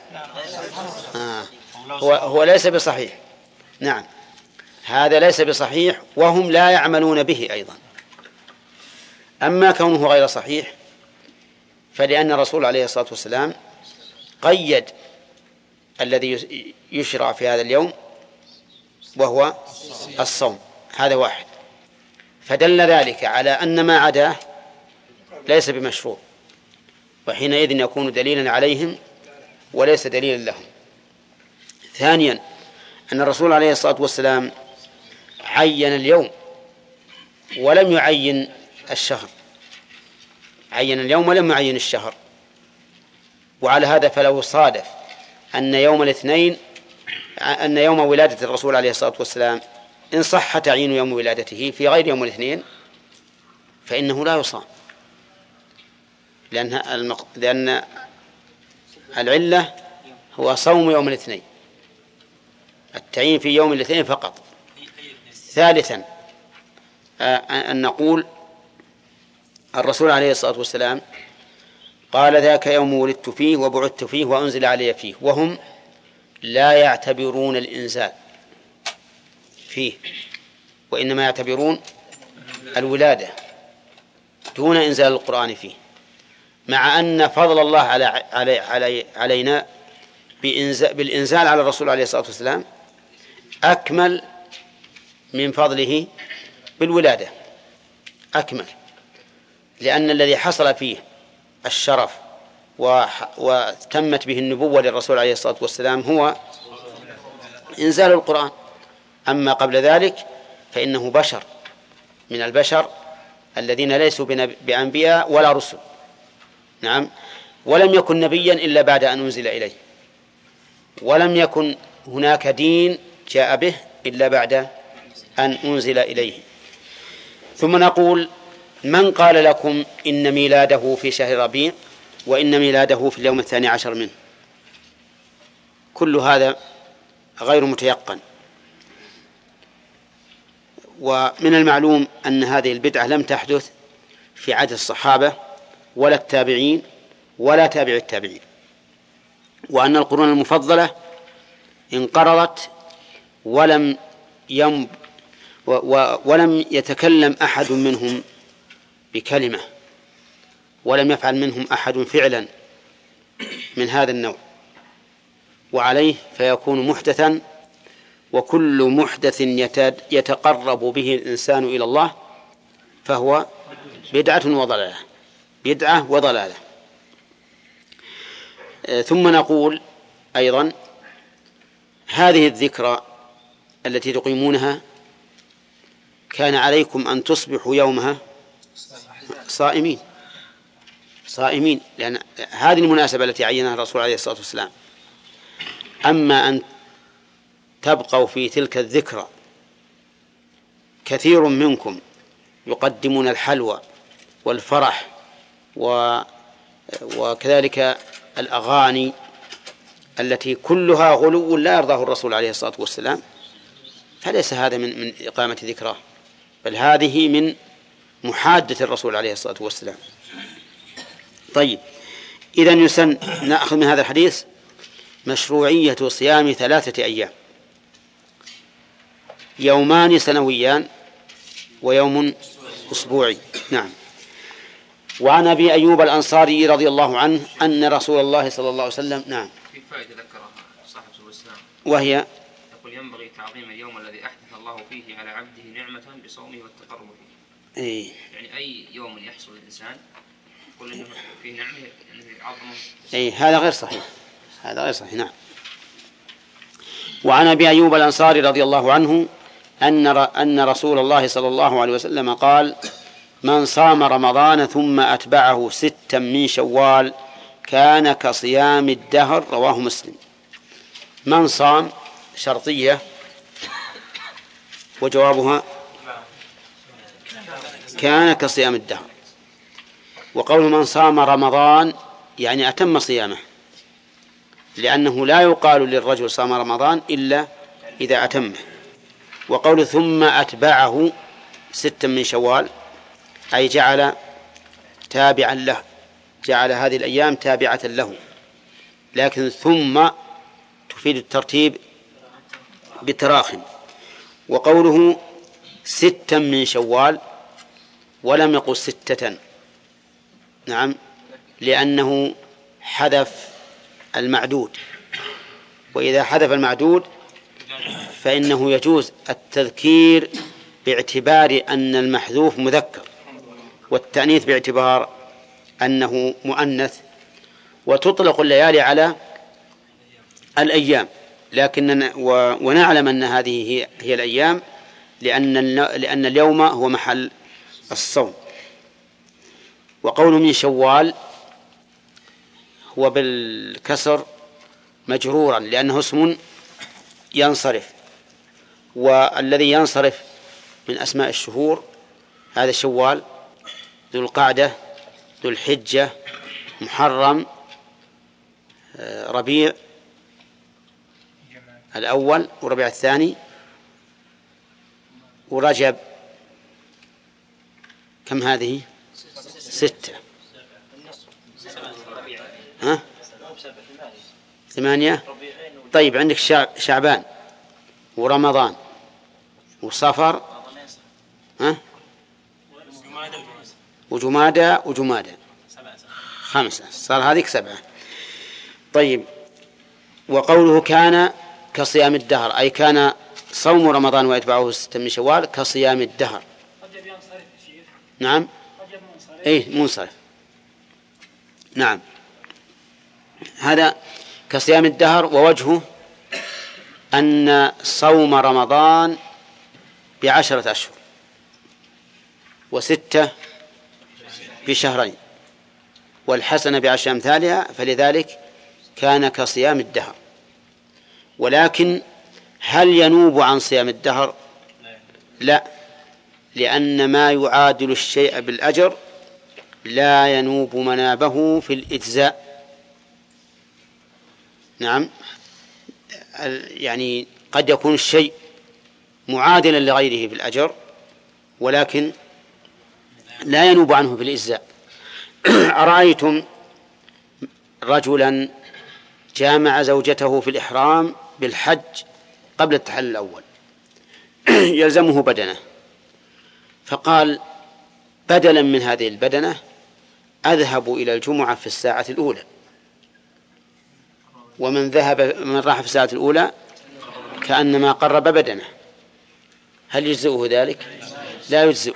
هو ليس بصحيح. نعم هذا ليس بصحيح وهم لا يعملون به أيضا. أما كونه غير صحيح فلأن الرسول عليه الصلاة والسلام قيد الذي يشرع في هذا اليوم وهو الصوم، هذا واحد، فدل ذلك على أن ما عداه ليس بمشروع، وحينئذ يكون دليلا عليهم وليس دليلا لهم. ثانيا أن الرسول عليه الصلاة والسلام عين اليوم ولم يعين الشهر، عين اليوم ولم يعين الشهر. وعلى هذا فلو صادف أن يوم ولادة الرسول عليه الصلاة والسلام إن صح تعيين يوم ولادته في غير يوم الاثنين فإنه لا يصام، لأن العلة هو صوم يوم الاثنين، التعيين في يوم الاثنين فقط. ثالثا أن نقول الرسول عليه الصلاة والسلام قال ذاك يوم ولدت فيه وبعثت فيه وأنزل علي فيه، وهم لا يعتبرون الإنزال فيه وإنما يعتبرون الولادة دون إنزال القرآن فيه، مع أن فضل الله علينا بالإنزال على الرسول عليه الصلاة والسلام أكمل من فضله بالولادة، أكمل، لأن الذي حصل فيه الشرف وتمت به النبوة للرسول عليه الصلاة والسلام هو إنزال القرآن. أما قبل ذلك فإنه بشر من البشر الذين ليسوا بأنبياء ولا رسل. نعم، ولم يكن نبيا إلا بعد أن أنزل إليه، ولم يكن هناك دين جاء به إلا بعد أن أنزل إليه. ثم نقول من قال لكم إن ميلاده في شهر ربيع وإن ميلاده في اليوم 12 منه؟ كل هذا غير متيقن. ومن المعلوم أن هذه البدعة لم تحدث في عهد الصحابة ولا التابعين ولا تابع التابعين، وأن القرون المفضلة انقرضت ولم يتكلم أحد منهم بكلمة، ولم يفعل منهم أحد فعلا من هذا النوع، وعليه فيكون محدثا، وكل محدث يتقرب به الإنسان إلى الله فهو بدعة وضلالة، بدعة وضلالة. ثم نقول أيضا هذه الذكرى التي تقيمونها كان عليكم أن تصبحوا يومها صائمين، لأن هذه المناسبة التي عينها الرسول عليه الصلاة والسلام. أما أن تبقوا في تلك الذكرى كثير منكم يقدمون الحلوى والفرح وكذلك الأغاني التي كلها غلو لا يرضاه الرسول عليه الصلاة والسلام، فليس هذا من إقامة ذكراه، بل هذه من محادة الرسول عليه الصلاة والسلام. طيب، إذن يسن نأخذ من هذا الحديث مشروعية صيام 3 أيام، يومان سنويان ويوم أسبوعي. نعم. وعن أبي أيوب الأنصاري رضي الله عنه أن رسول الله صلى الله عليه وسلم نعم في فائدة ذكرها صاحب الإسلام، وهي يقول ينبغي تعظيم اليوم الذي أحدث الله فيه على عبده نعمة بصومه والتقرب فيه. يعني أي يوم يحصل الإنسان يقول إنه فيه نعمة إنه يعظمه. هذا غير صحيح، هذا غير صحيح. نعم. وعن أبي أيوب الأنصاري رضي الله عنه أن رسول الله صلى الله عليه وسلم قال: من صام رمضان ثم أتبعه 6 من شوال كان كصيام الدهر. رواه مسلم. من صام شرطية وجوابها كان كصيام الدهر. وقول من صام رمضان يعني أتم صيامه، لأنه لا يقال للرجل صام رمضان إلا إذا أتمه. وقول ثم أتبعه 6 من شوال أي جعل تابعا له، جعل هذه الأيام تابعة له، لكن ثم تفيد الترتيب بتراخٍ. وقوله 6 من شوال ولم يقل 6، نعم، لأنه حذف المعدود، وإذا حذف المعدود فإنه يجوز التذكير باعتبار أن المحذوف مذكر، والتأنيث باعتبار أنه مؤنث، وتطلق الليالي على الأيام، لكن ونعلم أن هذه هي الأيام لأن اليوم هو محل الصوم. وقول من شوال هو بالكسر مجرورا لأنه اسم ينصرف، والذي ينصرف من أسماء الشهور هذا شوال، ذو القعدة، ذو الحجة، محرم، ربيع الأول وربيع الثاني ورجب. كم هذه؟ 6. 8. طيب عندك شعبان ورمضان وصفر وجمادى 5، صار هذه 7. طيب وقوله كان كصيام الدهر أي كان صوم رمضان ويتبعه 6 من شوال كصيام الدهر. نعم منصرف. نعم هذا كصيام الدهر. ووجهه أن صوم رمضان ب10 أشهر و6 بشهرين والحسنة ب10 أمثالها، فلذلك كان كصيام الدهر. ولكن هل ينوب عن صيام الدهر؟ لا، لأن ما يعادل الشيء بالأجر لا ينوب منابه في الإجزاء. نعم، يعني قد يكون الشيء معادلا لغيره بالأجر ولكن لا ينوب عنه بالإجزاء. أرأيتم رجلا جامع زوجته في الإحرام بالحج قبل التحلل الأول يلزمه بدنة، فقال بدلا من هذه البدنة أذهب إلى الجمعة في الساعة الأولى، ومن راح في الساعة الأولى كأنما قرب بدنه، هل يجزئه ذلك؟ لا يجزئه.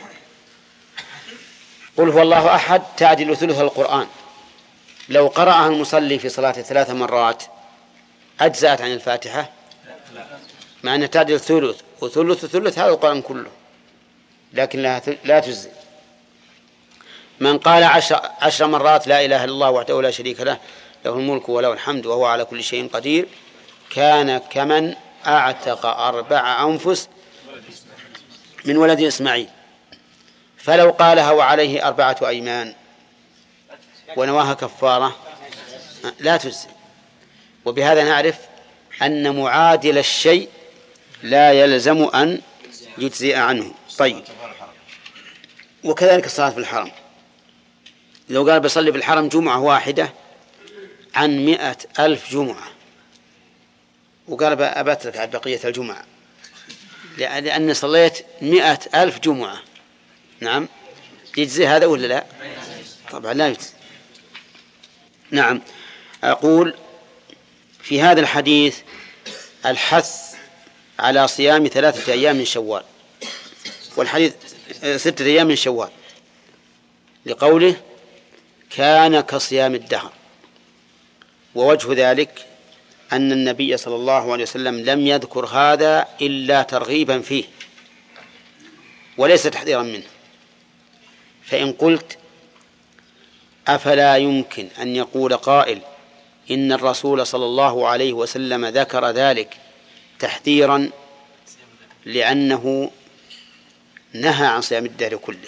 قل هو الله أحد تعدل ثلث القرآن، لو قرأها المصلي في صلاة 3 مرات أجزأت عن الفاتحة، مع أن تعدل ثلث وثلث وثلث هذا القرآن كله، لكن لا تجزئ. من قال 10 مرات لا إله إلا الله وحده لا شريك له له الملك وله الحمد وهو على كل شيء قدير كان كمن أعتق 4 أنفس من ولد إسماعيل. فلو قالها وعليه 4 أيمان ونواها كفارة لا تجزي. وبهذا نعرف أن معادل الشيء لا يلزم أن يجزئ عنه. طيب، وكذلك الصلاة في الحرم، لو قال بصلي في الحرم جمعة واحدة عن 100,000 جمعة وقال أبترك على بقية الجمعة لأني صليت 100,000 جمعة، نعم، يجزي هذا ولا لا؟ طبعا لا يجزي. نعم، أقول في هذا الحديث الحث على صيام 3 أيام من شوال، والحديث 6 أيام من شوال، لقوله كان كصيام الدهر. ووجه ذلك أن النبي صلى الله عليه وسلم لم يذكر هذا إلا ترغيبا فيه وليس تحذيرا منه. فإن قلت أفلا يمكن أن يقول قائل إن الرسول صلى الله عليه وسلم ذكر ذلك تحذيرا لأنه نهى عن صيام الدهر كله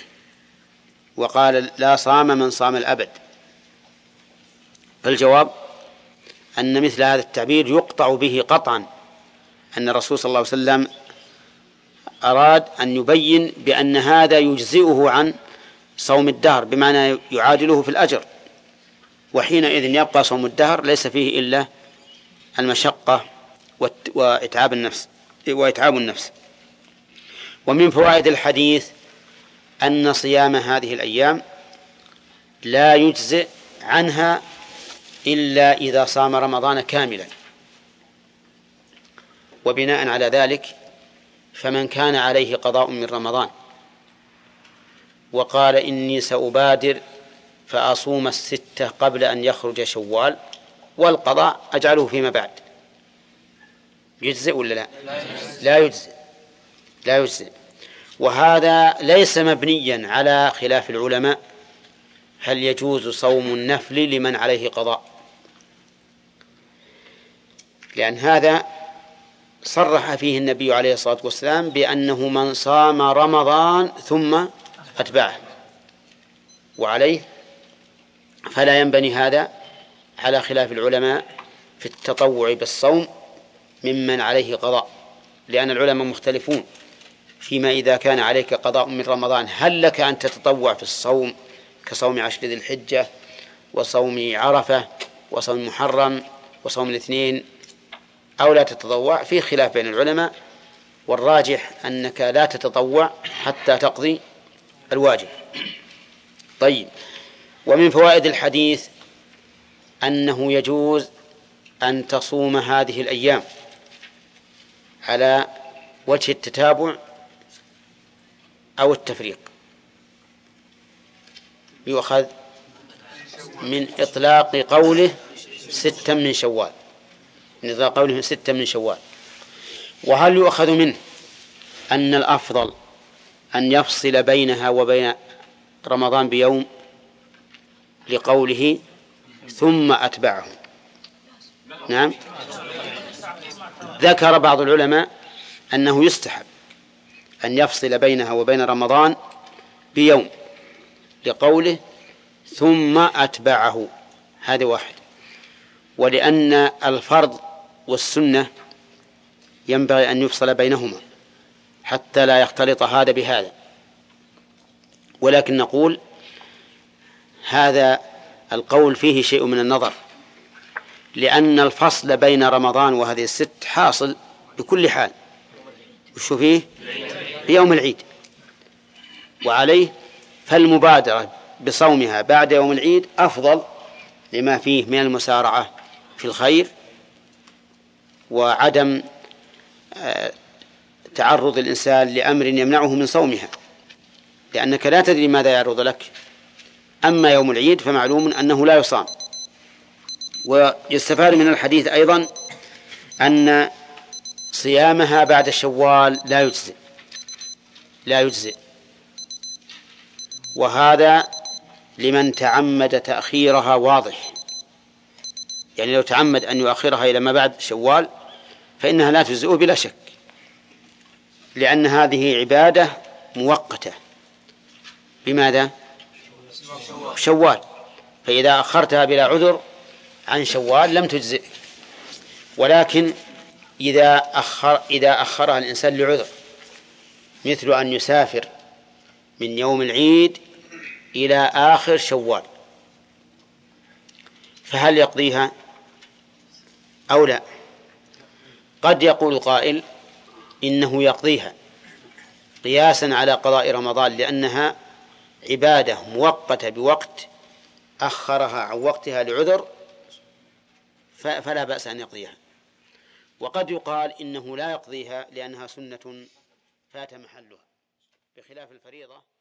وقال لا صام من صام الأبد؟ فالجواب أن مثل هذا التعبير يقطع به قطعا أن الرسول صلى الله عليه وسلم أراد أن يبين بأن هذا يجزئه عن صوم الدهر، بمعنى يعادله في الأجر، وحينئذ يبقى صوم الدهر ليس فيه إلا المشقة وإتعاب النفس. ومن فوائد الحديث أن صيام هذه الأيام لا يجزئ عنها إلا إذا صام رمضان كاملا. وبناء على ذلك فمن كان عليه قضاء من رمضان وقال إني سأبادر فأصوم 6 قبل أن يخرج شوال والقضاء أجعله فيما بعد، يجزئ ولا لا؟ لا يجزئ. وهذا ليس مبنيا على خلاف العلماء هل يجوز صوم النفل لمن عليه قضاء، لأن هذا صرح فيه النبي عليه الصلاة والسلام بأنه من صام رمضان ثم أتبعه، وعليه فلا ينبني هذا على خلاف العلماء في التطوع بالصوم ممن عليه قضاء، لأن العلماء مختلفون فيما إذا كان عليك قضاء من رمضان هل لك أن تتطوع في الصوم كصوم 10 ذي الحجة وصوم عرفة وصوم محرم وصوم الاثنين، أو لا تتطوع. في خلاف بين العلماء، والراجح أنك لا تتطوع حتى تقضي الواجب. طيب، ومن فوائد الحديث أنه يجوز أن تصوم هذه الأيام على وجه التتابع أو التفريق، يؤخذ من إطلاق قوله 6 من شوال، من إطلاق قوله 6 من شوال. وهل يؤخذ منه أن الأفضل أن يفصل بينها وبين رمضان بيوم لقوله ثم أتبعه؟ نعم، ذكر بعض العلماء أنه يستحب أن يفصل بينها وبين رمضان بيوم لقوله ثم أتبعه، هذا واحد. ولأن الفرض والسنة ينبغي أن يفصل بينهما حتى لا يختلط هذا بهذا، ولكن نقول هذا القول فيه شيء من النظر، لأن الفصل بين رمضان وهذه 6 حاصل بكل حال، وشو فيه بيوم العيد، وعليه فالمبادرة بصومها بعد يوم العيد أفضل لما فيه من المسارعة في الخير وعدم تعرض الإنسان لأمر يمنعه من صومها، لأنك لا تدري ماذا يعرض لك. أما يوم العيد فمعلوم أنه لا يصام. ويستفاد من الحديث أيضا أن صيامها بعد شوال لا يجزئ، وهذا لمن تعمد تأخيرها واضح، يعني لو تعمد أن يؤخرها إلى ما بعد شوال فإنها لا تجزئ بلا شك، لأن هذه عبادة مؤقتة. بماذا؟ شوال، فإذا أخرتها بلا عذر عن شوال لم تجزئ. ولكن إذا أخرها الإنسان لعذر، مثل أن يسافر من يوم العيد إلى آخر شوال، فهل يقضيها أو لا؟ قد يقول قائل إنه يقضيها قياسا على قضاء رمضان، لأنها عبادة مؤقتة بوقت أخرها عن وقتها لعذر، فلا بأس أن يقضيها. وقد يقال إنه لا يقضيها لأنها سنة فات محلها، بخلاف الفريضة